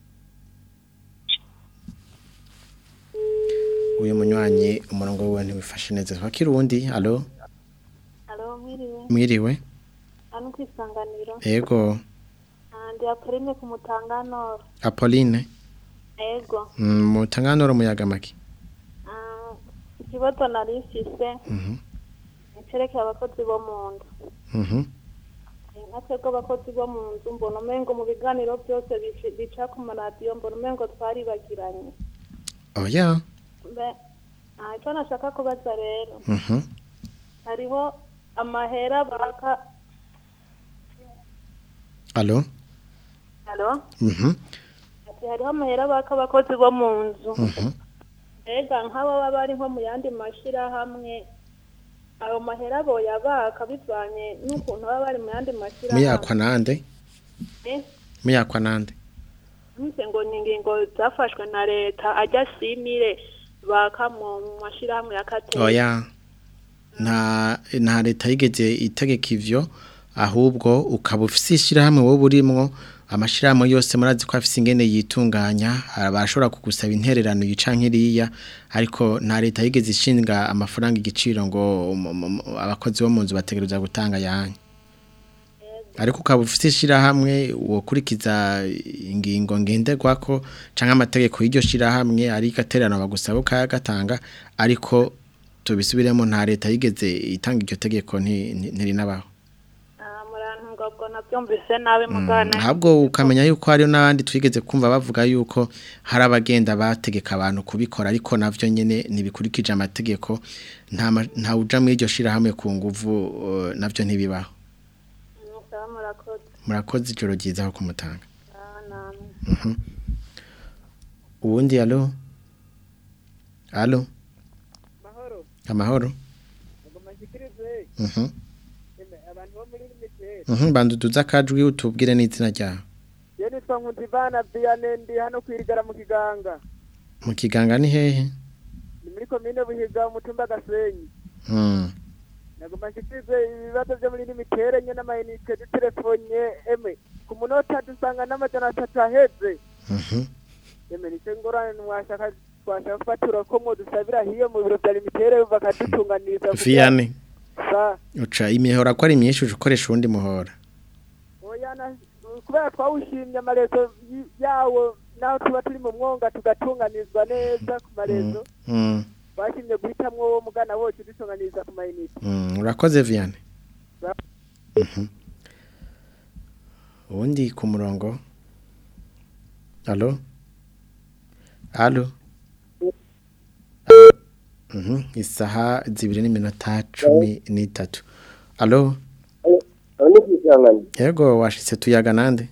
Speaker 6: Uyu munywanyi umurongo we ntibifashe neza. Twakira uwundi. Allo?
Speaker 17: Allo mwiriwe.
Speaker 6: Mwiriwe.
Speaker 17: Ano kwisanganiro.
Speaker 6: Yego.
Speaker 17: Andi Apolline ku Mutanganoro.
Speaker 6: Apolline.
Speaker 17: Yego.
Speaker 6: Mm, Mutanganoro muyaga maki.
Speaker 17: Ah, ikibazo narifise.
Speaker 6: Mhm.
Speaker 17: Icereke abakozi bo mu nda.
Speaker 6: Mhm.
Speaker 17: Natwebwe abakozi bo mu nzu mbona umengo mu biganiro byose bica ku maradiyo mbona umengo twaribagiranye
Speaker 6: oya
Speaker 17: mbe ah icyo nashaka kubaza rero
Speaker 6: mhm
Speaker 17: hariho amahera baka
Speaker 6: allo
Speaker 17: allo
Speaker 6: mhm
Speaker 17: ati hariho amahera baka abakozi bo mu nzu
Speaker 6: mhm
Speaker 17: ega nk'abo baba bari nko mu yandi mashirahamwe ayo mahera boya baka bivanye n'ukuntu baba bari mu yandi mashira
Speaker 6: muyakwa nande
Speaker 17: eh
Speaker 6: muyakwa nande
Speaker 17: nse ngo ningingo zafashwe na leta ajya simire baka mu mashira hamwe yakate
Speaker 6: oya nta nta leta yigeze itegeka ivyo ahubwo ukaba ufisishira hamwe wo burimwo amashiramo yose murazi ko afise ingene yitunganya abashobora kugusaba intererano yicankiriya ariko nta leta yigeze ishinga amafaranga igiciro ngo abakozi bo mu nzu bategereza gutanga yanye ariko ukaba ufise shira hamwe wokurikiza ingingo ngenderwako canke amategeko y'iryo shira hamwe ari gaterano bagusaba ukayagatanga ariko tubisubiremo nta leta yigeze itanga iryo tegeko ntiri nabaho
Speaker 17: ngabwo nabyumvise nabe mugana
Speaker 6: ntabwo ukamenya yuko hari n'abandi twigeze kumva bavuga yuko hari abagenda bategeka abantu kubikora ariko navyo nyene nibikurikije amategeko nta nta uja mu iryo shira hamwe ku nguvu navyo ntibibaho murakoze ijoro ryiza aho kumutanga mhm ubundi alo alo
Speaker 18: mahoro
Speaker 6: amahoro
Speaker 18: agomashikirize
Speaker 6: mhm
Speaker 18: abantu bo muri limited
Speaker 6: mhm banduduza kajwi utubwire n'izina ryawe
Speaker 18: ye nitwa Nkundivana Vianney ndi hano kwirigara mu kiganga
Speaker 6: mu kiganga ni hehe
Speaker 18: ni muri komine Buhiga umutumba Gasenyi
Speaker 6: mhm
Speaker 18: nagomashikirize ibibazo byo muri limited nye n'amayinite telefone eme ku munota dusanga n'amajana atatu aheze
Speaker 6: mhm
Speaker 18: eme ni ngorane mwashaka twashaka fatura ko mo dusabira hiyo mu biro bya limited bakadutunganiza
Speaker 6: Vianney
Speaker 18: sa
Speaker 6: uca imihora ko ari myinshi ukoresha undi muhora
Speaker 18: oyana kubera twawushimye amarezo yawo naho tuba turi mu mwonga tugatunganizwa neza ku marezo
Speaker 6: mhm
Speaker 18: bashimye guhitamwo wo mugana wose dutunganiza ku mayinite
Speaker 6: mhm urakoze Vianney mhm ubundi ku murongo alo alo mhm isaha zibiri n'iminota cumi n'itatu alo yego washitse tuyaga nande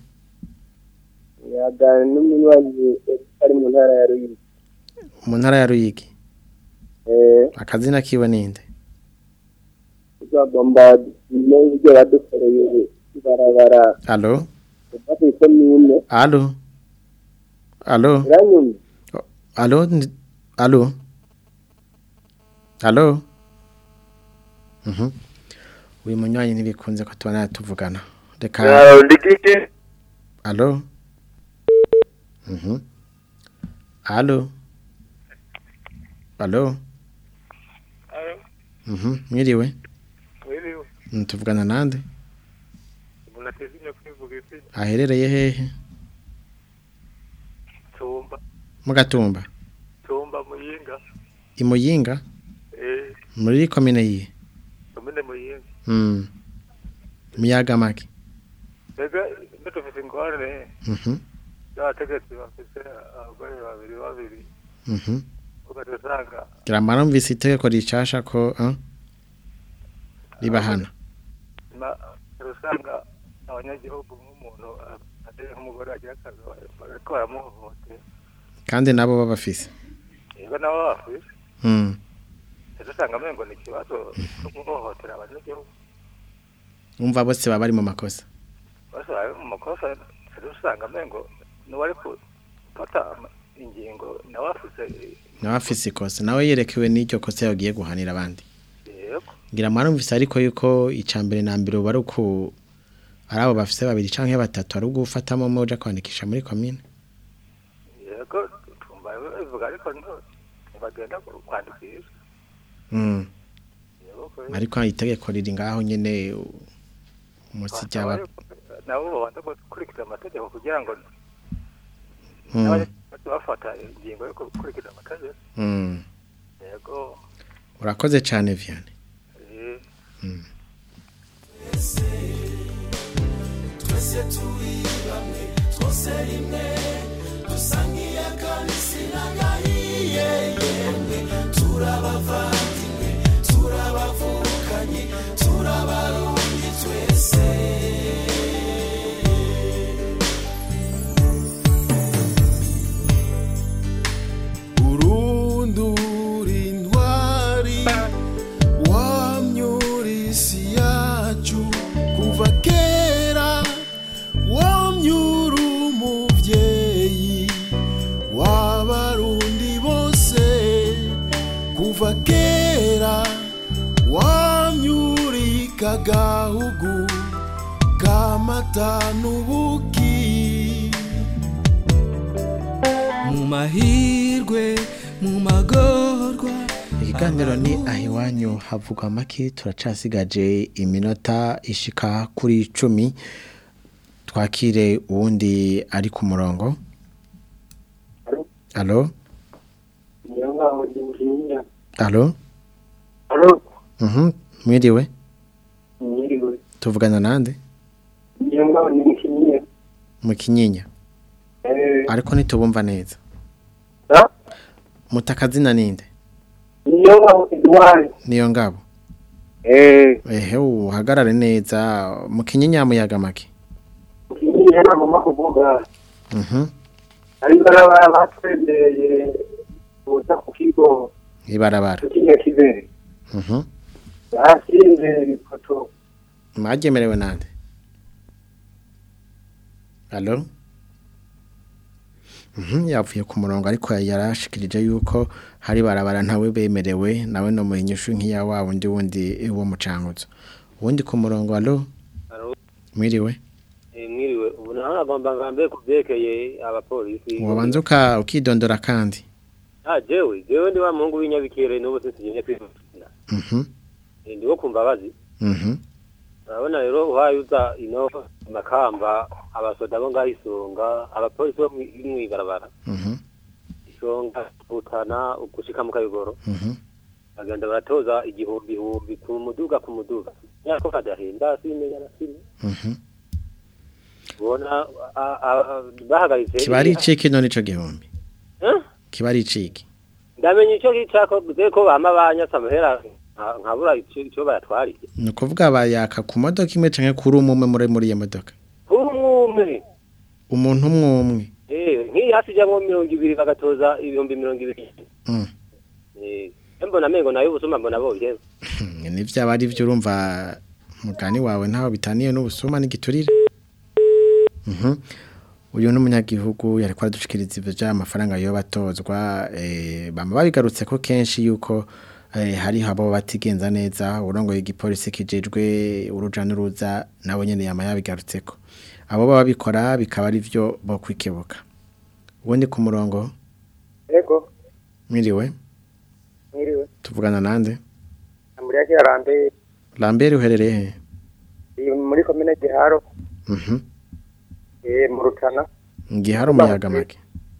Speaker 1: yaga n'umunywanyi ari mu ntara ya Ruyigi
Speaker 6: mu ntara ya Ruyigi
Speaker 1: eh
Speaker 6: akazina kiwe ninde
Speaker 1: bagomba n'ibyo badukoreye barabara
Speaker 6: alo
Speaker 1: bafite mine
Speaker 6: alo alo
Speaker 1: ranyumye
Speaker 6: alo alo alo mhm uyu munywanyi ntibikunze ko tubana tuvugana reka alo mhm alo alo mhm mwiriwe
Speaker 19: mwiriwe
Speaker 6: tuvugana nande
Speaker 19: munatezimye kwivuga isi
Speaker 6: aherereye hehe
Speaker 19: tumba
Speaker 6: mugatumba
Speaker 19: tumba muyinga
Speaker 6: imuyinga
Speaker 19: eh
Speaker 6: muri komine yi
Speaker 19: komine muyinga
Speaker 6: mm muyaga make
Speaker 19: bega ndotofite ingorane
Speaker 6: mhm
Speaker 19: yategetse bafite abagore babiri babiri
Speaker 6: mhm
Speaker 19: ugatosanga
Speaker 6: gramara mvise itegeko ricasha ko eh libahana
Speaker 19: na rusanga abanyagihugu nk'umuntu ateye nk'umugore agira akazi bariko baramuhohotera
Speaker 6: kandi nabo babafise
Speaker 19: yego nabo bafise
Speaker 6: mm
Speaker 19: rusanga mengo ni kibazo cyo guhohotera abanyagihugu
Speaker 6: umva bose baba bari mu makosa
Speaker 19: bose bari mu makosa rusanga mengo n'uwari ku pata ingingo nawe afise
Speaker 6: nawe afise ikosa nawe yerekewe n'icyo kosa yagiye guhanira abandi
Speaker 19: yego
Speaker 6: ngira marumvise ariko yuko icambere na mbere bari ku arabo bafise babiri canke batatu ari ugufatamo moja kwandikisha muri commune
Speaker 19: yego tumba bivuga ariko no bagenda kwandikisha
Speaker 6: mm ariko itegeko riri ngaho nyene umunsi ryaba
Speaker 19: nabo babanza gukurikira amategeko kugira ngo
Speaker 6: mm
Speaker 19: bafata ingingo yo gukurikira amategeko
Speaker 6: mm
Speaker 19: yego
Speaker 6: urakoze cyane Vianney
Speaker 19: eh
Speaker 6: mm
Speaker 12: twese turi bamwe twose rimwe dusangiye kanisi nagahiye yemwe turabavandimwe turabavukanye turabarundi twese urundura intwari wamyurisi yacu kuva kera wamyura umuvyeyi w'abarundi bose kuva kera wamyurika gahugu kamata n'ubuki mu mahirwe mu magorwa
Speaker 6: ikiganiro ni ahiwanyu havugwa make turacasigaje iminota ishika kuri icumi twakire uwundi ari ku murongo alo alo
Speaker 1: alo
Speaker 6: mhm mwiriwe
Speaker 1: mwiriwe
Speaker 6: tuvugana nande
Speaker 1: niyo ni mukinyinya
Speaker 6: mukinyinya
Speaker 1: eh
Speaker 6: ariko nitubumva neza
Speaker 1: ha
Speaker 6: mutakazina ninde
Speaker 1: niyo ngabo Edouard
Speaker 6: niyo ngabo
Speaker 1: eh
Speaker 6: ehe uhagarare neza mukinyinya muyaga make
Speaker 1: njye nagomba kuvuga
Speaker 6: Mhm.
Speaker 1: ari barabara batwendeye uza ku kigo
Speaker 6: Ibarabara.
Speaker 1: kinya kibere
Speaker 6: Mhm.
Speaker 1: basinze ifoto
Speaker 6: Mwagemerewe nande? Allo? Mhm, yavuye ku murongo ariko yarashikirije yuko hari barabara ntawe bemerewe nawe no mu inyishu nk'iya wa wundi wundi wo mucanguzo. Wundi ku murongo allo?
Speaker 15: Alo,
Speaker 6: Mwiriwe.
Speaker 15: eh, mwiriwe. Ubu naho nagomba ngambe kuvyekeye abapolisi.
Speaker 6: Wabanza uka ukidondora kandi.
Speaker 15: Ah, jewe, jewe ndi wa mungu w'inyabikere n'ubu sinsigenye kwivuna.
Speaker 6: Mhm.
Speaker 15: Eh, ndiwo kumva bazi.
Speaker 6: Mhm.
Speaker 15: Urabona rero uhayuza ino makamba abasoda bo ngahisonga abapolisi bo mwibarabara.
Speaker 6: Mhm.
Speaker 15: Isonga utana ugushika mu kayogoro.
Speaker 6: Mhm.
Speaker 15: Bagenda baratoza igihumbi ihumbi ku muduga ku muduga. Yako kadahenda simenya na simenya.
Speaker 6: Mhm.
Speaker 15: Bona bahagaritse.
Speaker 6: Kibari iciki none ico gihumbi.
Speaker 15: Eh?
Speaker 6: Kibari iciki.
Speaker 15: Ndamenye ico gicako ko bama banyatsamahera nkabura ico bayatwariye.
Speaker 6: Nukuvuga bayaka ku modoka imwe canke kuri umwe muri muri iyo modoka.
Speaker 15: Umwe.
Speaker 6: Umuntu umwe.
Speaker 15: Eh, nki hasija mu mirongo ibiri bagatoza ibihumbi mirongo ibiri.
Speaker 6: Mm.
Speaker 15: Eh, mbona mengo nayo ubusuma mbona bo yewe.
Speaker 6: Nivyo abari byo urumva mugani wawe ntaho bitaniye n'ubusuma n'igiturire. Mhm. Uyu n'umunyagihugu yari kwa dushikiriza ivyo ja amafaranga yo batozwa eh bama babigarutse ko kenshi yuko eh, hari habo batigenza neza urongoye igipolisi kijejwe uruja n'uruza nabo nyene yama yabigarutseko abo baba bikora bikaba ari byo bo kwikebuka ubundi ku murongo
Speaker 1: Ego
Speaker 6: mwiriwe
Speaker 1: mwiriwe
Speaker 6: tuvugana nande
Speaker 1: Amuri yake Lambert
Speaker 6: Lambert uherereye he
Speaker 1: muri komine Giharo
Speaker 6: Mhm
Speaker 1: eh mu Rutana
Speaker 6: Giharo umuyaga make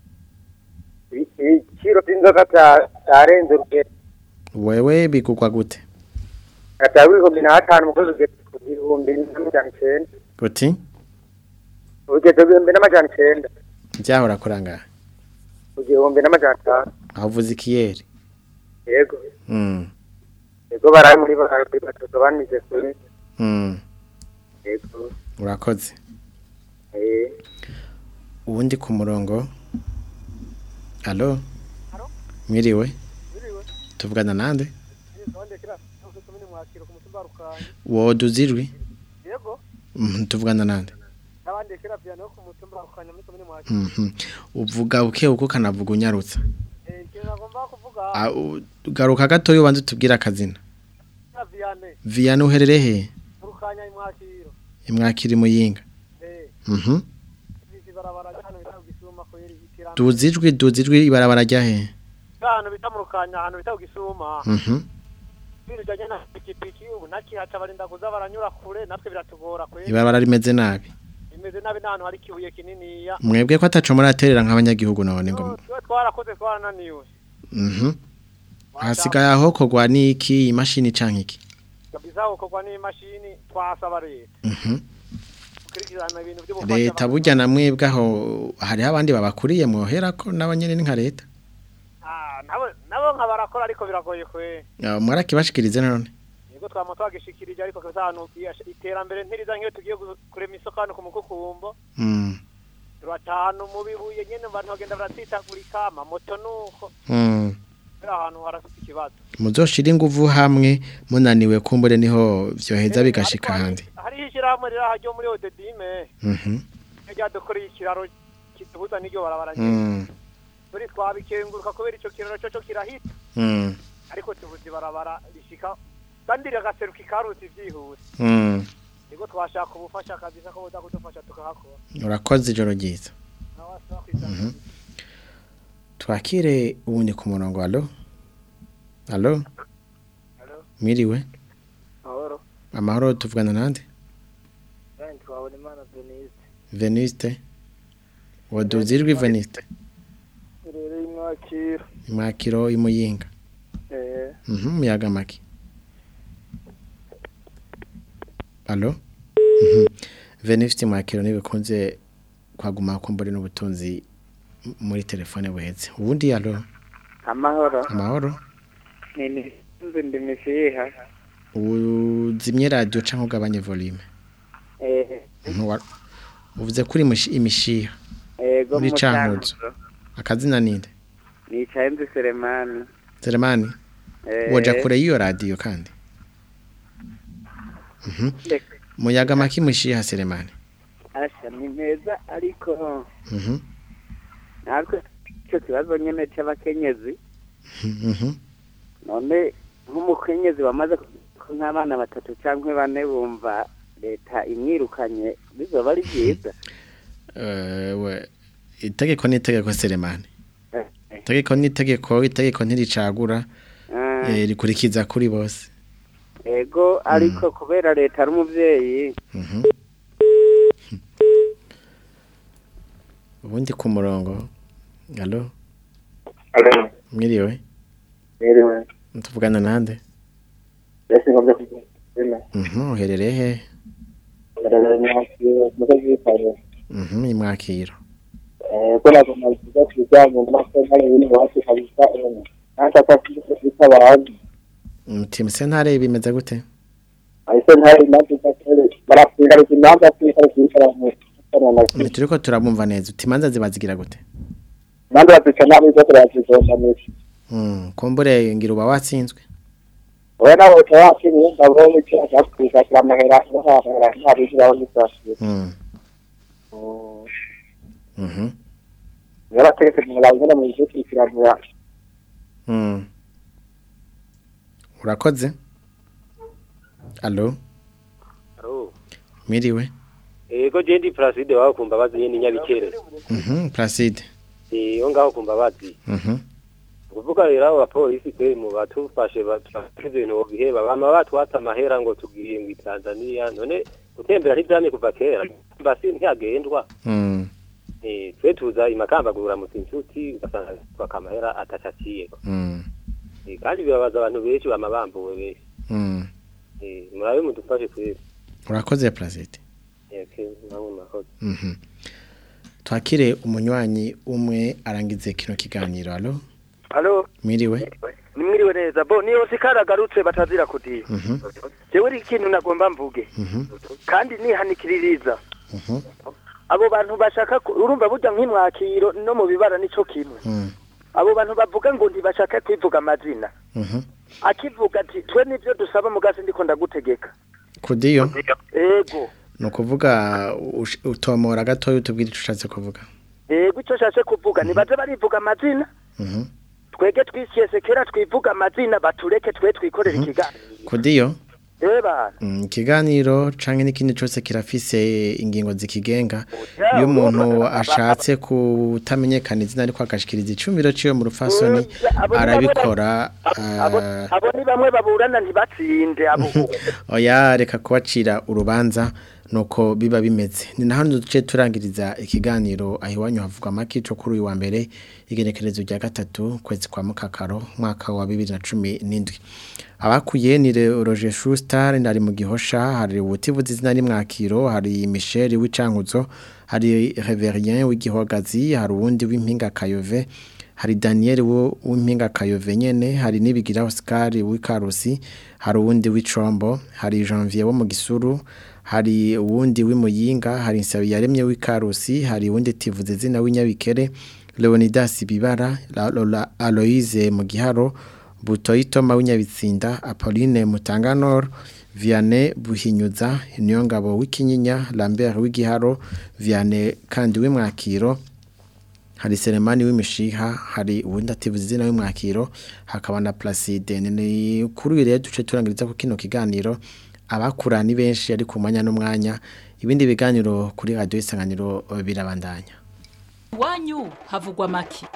Speaker 1: Ikiro cy'inzoga cyarenze urugero
Speaker 6: wewe bigugwa gute
Speaker 1: Atawi ibihumbi n'atanu mukozi ugeze ku gihumbi n'amajana icenda
Speaker 6: Guti
Speaker 1: ugeze ku gihumbi n'amajana icenda
Speaker 6: Byahora kuranga
Speaker 1: ku gihumbi n'amajana atanu
Speaker 6: avuze ikiyeri
Speaker 1: Yego
Speaker 6: Mm
Speaker 1: Yego baraye muri baraye batatu banize kuri
Speaker 6: Mm
Speaker 1: Yego
Speaker 6: Urakoze
Speaker 1: Eh
Speaker 6: Ubundi ku murongo Allo Mwiriwe Tuvugana nande Wo duzirwi
Speaker 18: Yego
Speaker 6: Mhm tuvugana nande
Speaker 18: Nabandi kira piano ku mutumba ukanya muri komine mwacu
Speaker 6: Mhm uvuga uke uko kanavuga unyarutsa
Speaker 18: Eh kira nagomba kuvuga
Speaker 6: Ah garuka gato yo banze tubwira akazina
Speaker 18: Viane
Speaker 6: Viane uherere he
Speaker 18: Urukanya imwakiro
Speaker 6: Imwakiri muyinga
Speaker 18: Eh
Speaker 6: Mhm
Speaker 18: Barabara hano bitagisuma ko yeri ikirana
Speaker 6: Duzijwi duzijwi ibarabara rya he
Speaker 18: Hano bitamurukanya hano bitagisuma
Speaker 6: Mhm
Speaker 18: Birujanye na pikipiki ubu nakihaca barinda kuza baranyura kure natwe biratugora kwe
Speaker 6: Ibarabara rimeze nabi
Speaker 18: Imeze nabi nano hari kibuye kinini ya
Speaker 6: Mwebwe ko ataco muraterera nk'abanyagihugu none ngo
Speaker 18: Twe twarakoze twarananiwe
Speaker 6: Mhm Hasigaye aho kogwa niki imashini canke iki
Speaker 18: Kabisa ukogwa ni imashini twasaba leta
Speaker 6: Mhm
Speaker 18: Kurikirana ibintu by'ubufasha
Speaker 6: Leta burya na mwebwe aho hari abandi babakuriye muhera ko nabanyene ni nka leta
Speaker 18: Ah nabo nabo nkabarakora ariko biragoye kwe
Speaker 6: Mwarakibashikirize none
Speaker 18: Yego twamo twagishikirije ariko kabisa iterambere ntiriza nkiyo tugiye kurema isoko hano ku mukukumbo
Speaker 6: Mm
Speaker 18: Turatanu mu bibuye nyene abantu bagenda baratsitagurika amamoto nuko
Speaker 6: Mm
Speaker 18: ahantu harafite ikibazo
Speaker 6: Muzoshira inguvu hamwe munaniwe kumbure niho vyoheza bigashika handi
Speaker 18: hari ishyirahamwe riraha ryo muri Odedime
Speaker 6: Mhm
Speaker 18: rya dukoreye ikiraro kitubuza n'iryo barabara
Speaker 6: Mm
Speaker 18: turi twabikenguruka kubera ico kiraro cyo cyo kirahita
Speaker 6: Mm
Speaker 18: ariko tubuzi barabara rishika kandi ragaseruka ikaruti vyihuse
Speaker 6: Mm
Speaker 18: niko twashaka ubufasha kabisa ko boza kudufasha tukahakora
Speaker 6: Urakoze ijoro ryiza Mhm Twakire ubundi ku murongo allo Allo
Speaker 18: Allo
Speaker 6: Mwiriwe
Speaker 18: Ahoro
Speaker 6: Amahoro tuvugana nande
Speaker 18: Kandi twabona imana Veniste
Speaker 6: Veniste Waduzirwi Veniste
Speaker 18: Rero imwakiro
Speaker 6: Imwakiro imuyinga
Speaker 18: Eh
Speaker 6: Mhm muyaga maki Allo Mhm Veniste mwakiro nibikunze kwaguma kumbure n'ubutunzi muri telefone buhetse ubundi allo
Speaker 18: Amahoro
Speaker 6: Amahoro
Speaker 18: Nini nzi ndimisiha
Speaker 6: Uzimye radio canke ugabanye volume
Speaker 18: Eh
Speaker 6: uvuze kuri mushi- imishiha
Speaker 20: Ego
Speaker 6: muri
Speaker 20: mu
Speaker 6: Cankuzo.
Speaker 20: Cankuzo.
Speaker 6: Akazina ninde?
Speaker 20: Nicaye nzi Selemani.
Speaker 6: Selemani.
Speaker 20: Eh.
Speaker 6: Woja kure y'iyo radio kandi. Mhm. Muyaga maki mushiha Selemani.
Speaker 20: Asha ni meza ariko
Speaker 6: Mhm.
Speaker 20: natwe icyo kibazo nyene cy'abakenyezi
Speaker 6: Mhm.
Speaker 20: none nk'umukenyezi wamaze ko nk'abana batatu cyangwa bane bumva leta imwirukanye bizoba ari byiza.
Speaker 6: Eh we itegeko ni itegeko Selemani. Itegeko ni itegeko itegeko ntiricagura eh rikurikiza kuri bose.
Speaker 20: Ego ariko kubera leta ari umuvyeyi.
Speaker 6: Mhm. Ubundi ku murongo. Allo?
Speaker 7: Allo.
Speaker 6: Mwiriwe.
Speaker 7: Mwiriwe.
Speaker 6: Tuvugana nande?
Speaker 7: Ese ngombe kugenda.
Speaker 6: Mhm, uherereye he?
Speaker 7: Ndara nyakiro mukazi w'Iparo.
Speaker 6: Mhm, imwakiro.
Speaker 7: Eh ko nako navuga kujyanye n'amafaranga y'ibintu wacu kabisa ene. Nataka kwita abantu.
Speaker 6: Mutima sentare bimeze gute?
Speaker 7: Ayise ntari navuga kare barapinga ikinamba kwita kwita mu.
Speaker 6: Turiko turabumva neza. Utimanza zibazigira gute?
Speaker 7: Nandi baduca nabi zo turazigomba neza.
Speaker 6: Mm, kumbure ngira uba watsinzwe.
Speaker 7: Oya nawe utawakiriye ndabona icyo cyakwiza kiramahera n'ahahera ntabiziraho n'isasi.
Speaker 6: Mm. Mhm.
Speaker 7: Yaratetse mu langana mu gihe kiramura.
Speaker 6: Mm. Urakoze? Allo?
Speaker 15: Aro.
Speaker 6: Miriwe.
Speaker 15: Ego jendi Placide wawe kumba bazi nyene nyabikere.
Speaker 6: Mhm, Placide.
Speaker 15: Eh ongaho kumba bazi.
Speaker 6: Mhm.
Speaker 15: Kuvuga rero abo bapolisi kwe mu batufashe batwaze ibintu biheba bama batwata amahera ngo tugiye mu Tanzania none gutembera ntibyane kuva kera basi ntiyagendwa.
Speaker 6: Mm.
Speaker 15: Eh twe tuza imakambagura mu tinsuti ugasanga twakamahera atacaciye.
Speaker 6: Mm.
Speaker 15: Eh kandi bibabaza abantu benshi bamabambuwe benshi.
Speaker 6: Mm.
Speaker 15: Eh murabe mudufashe kwe.
Speaker 6: Urakoze Placide.
Speaker 15: Okay, nawe murakoze.
Speaker 6: Mhm. Twakire umunywanyi umwe arangize kino kiganiro. Allo?
Speaker 11: Allo?
Speaker 6: Miriwe.
Speaker 11: Nimwiriwe neza. Bo niyo sikaragarutse batazira kudiha.
Speaker 6: Mhm.
Speaker 11: Jewe ri ikintu nagomba mvuge.
Speaker 6: Mhm.
Speaker 11: Kandi nihanikiririza.
Speaker 6: Mhm.
Speaker 11: Abo bantu bashaka ku- urumva burya nk'imwakiro no mu bibara nico kimwe.
Speaker 6: Mhm.
Speaker 11: Abo bantu bavuga ngo ntibashaka kwivuga amazina.
Speaker 6: Mhm.
Speaker 11: Akivuga ati twe nivyo dusaba mugasi ndiko ndagutegeka.
Speaker 6: Kudiyo.
Speaker 11: Ego.
Speaker 6: Nukuvuga ush- utomora gato utubwira ico ushatse kuvuga.
Speaker 11: Ego ico shashe kuvuga nibaze barivuga amazina.
Speaker 6: Mhm.
Speaker 11: Twege twishyese kera twivuga amazina batureke twe twikorera ikiganiro.
Speaker 6: Kudiyo.
Speaker 11: Eba.
Speaker 6: Mm, ikiganiro canke n'ikindi cyose kirafise ingingo zikigenga iyo umuntu ashatse kutamenyekana izina ariko agashikiriza icumiro ciwe mu rufasoni arabikora. ah,
Speaker 11: Abo ni bamwe baburana ntibatsinde abo.
Speaker 6: Oya reka kubacira urubanza nuko biba bimeze. Ni naho duce turangiriza ikiganiro ahiwanyu havugwa maki cyo kuri uyu wa mbere igenekerezo rya gatatu kwezi kwa mukakaro mwaka wa bibiri na cumi n'indwi. Abakuye ni Roger Schuster nari mu gihosha, hari ubutivuzi izina rimwakiro, hari Michel w'icankuzo, hari Reverien w'igihogazi, hari uwundi w'impinga Kayove, hari Daniel w'impinga Kayove nyene, hari nibigira Oscar w'ikarusi, hari uwundi w'icombo, hari Janvier wo mu gisuru, hari uwundi w'imuyinga, hari Nsabi yaremye w'ikarusi, hari uwundi tivuze izina w'inyabikere, Leonidas Bibara, Lola Aloise mu giharo, Butoyito Mawunyabitsinda, Apolline Mutanganor, Vianney Buhinyuza, Niyongabo w'ikinyinya, Lambert w'igiharo, Vianney kandi w'imwakiro, hari Selemani w'imishiha, hari uwundi ativuze izina w'imwakiro, hakaba na Placide. Ni kuri uyu rero duce turangiriza ku kino kiganiro. Abakura ni benshi ari ku mwanya n'umwanya. Ibindi biganiro kuri radio Isanganiro birabandanya.
Speaker 2: Wanyu havugwa maki.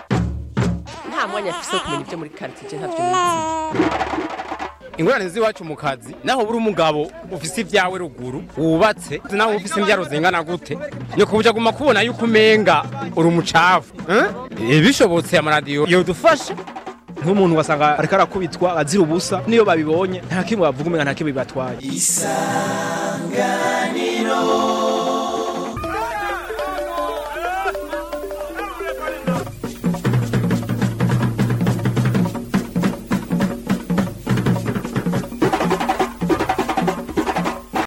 Speaker 2: Nta mwanya afise wo kumenya ibyo muri quartier ntavyo nizi.
Speaker 3: Ingorane ziwacu mu kazi naho buri umugabo ufise ivyawe ruguru wubatse naho ufise imbyaro zingana gute ni kubuja guma kubona yuko umenga uri umucafu eh bishobotse amaradiyo yo dufasha
Speaker 4: nk'umuntu wasanga ariko arakubitwa azira ubusa niyo babibonye nta kimwe bavuga umenga nta kimwe bibatwaye.
Speaker 12: Isanganiro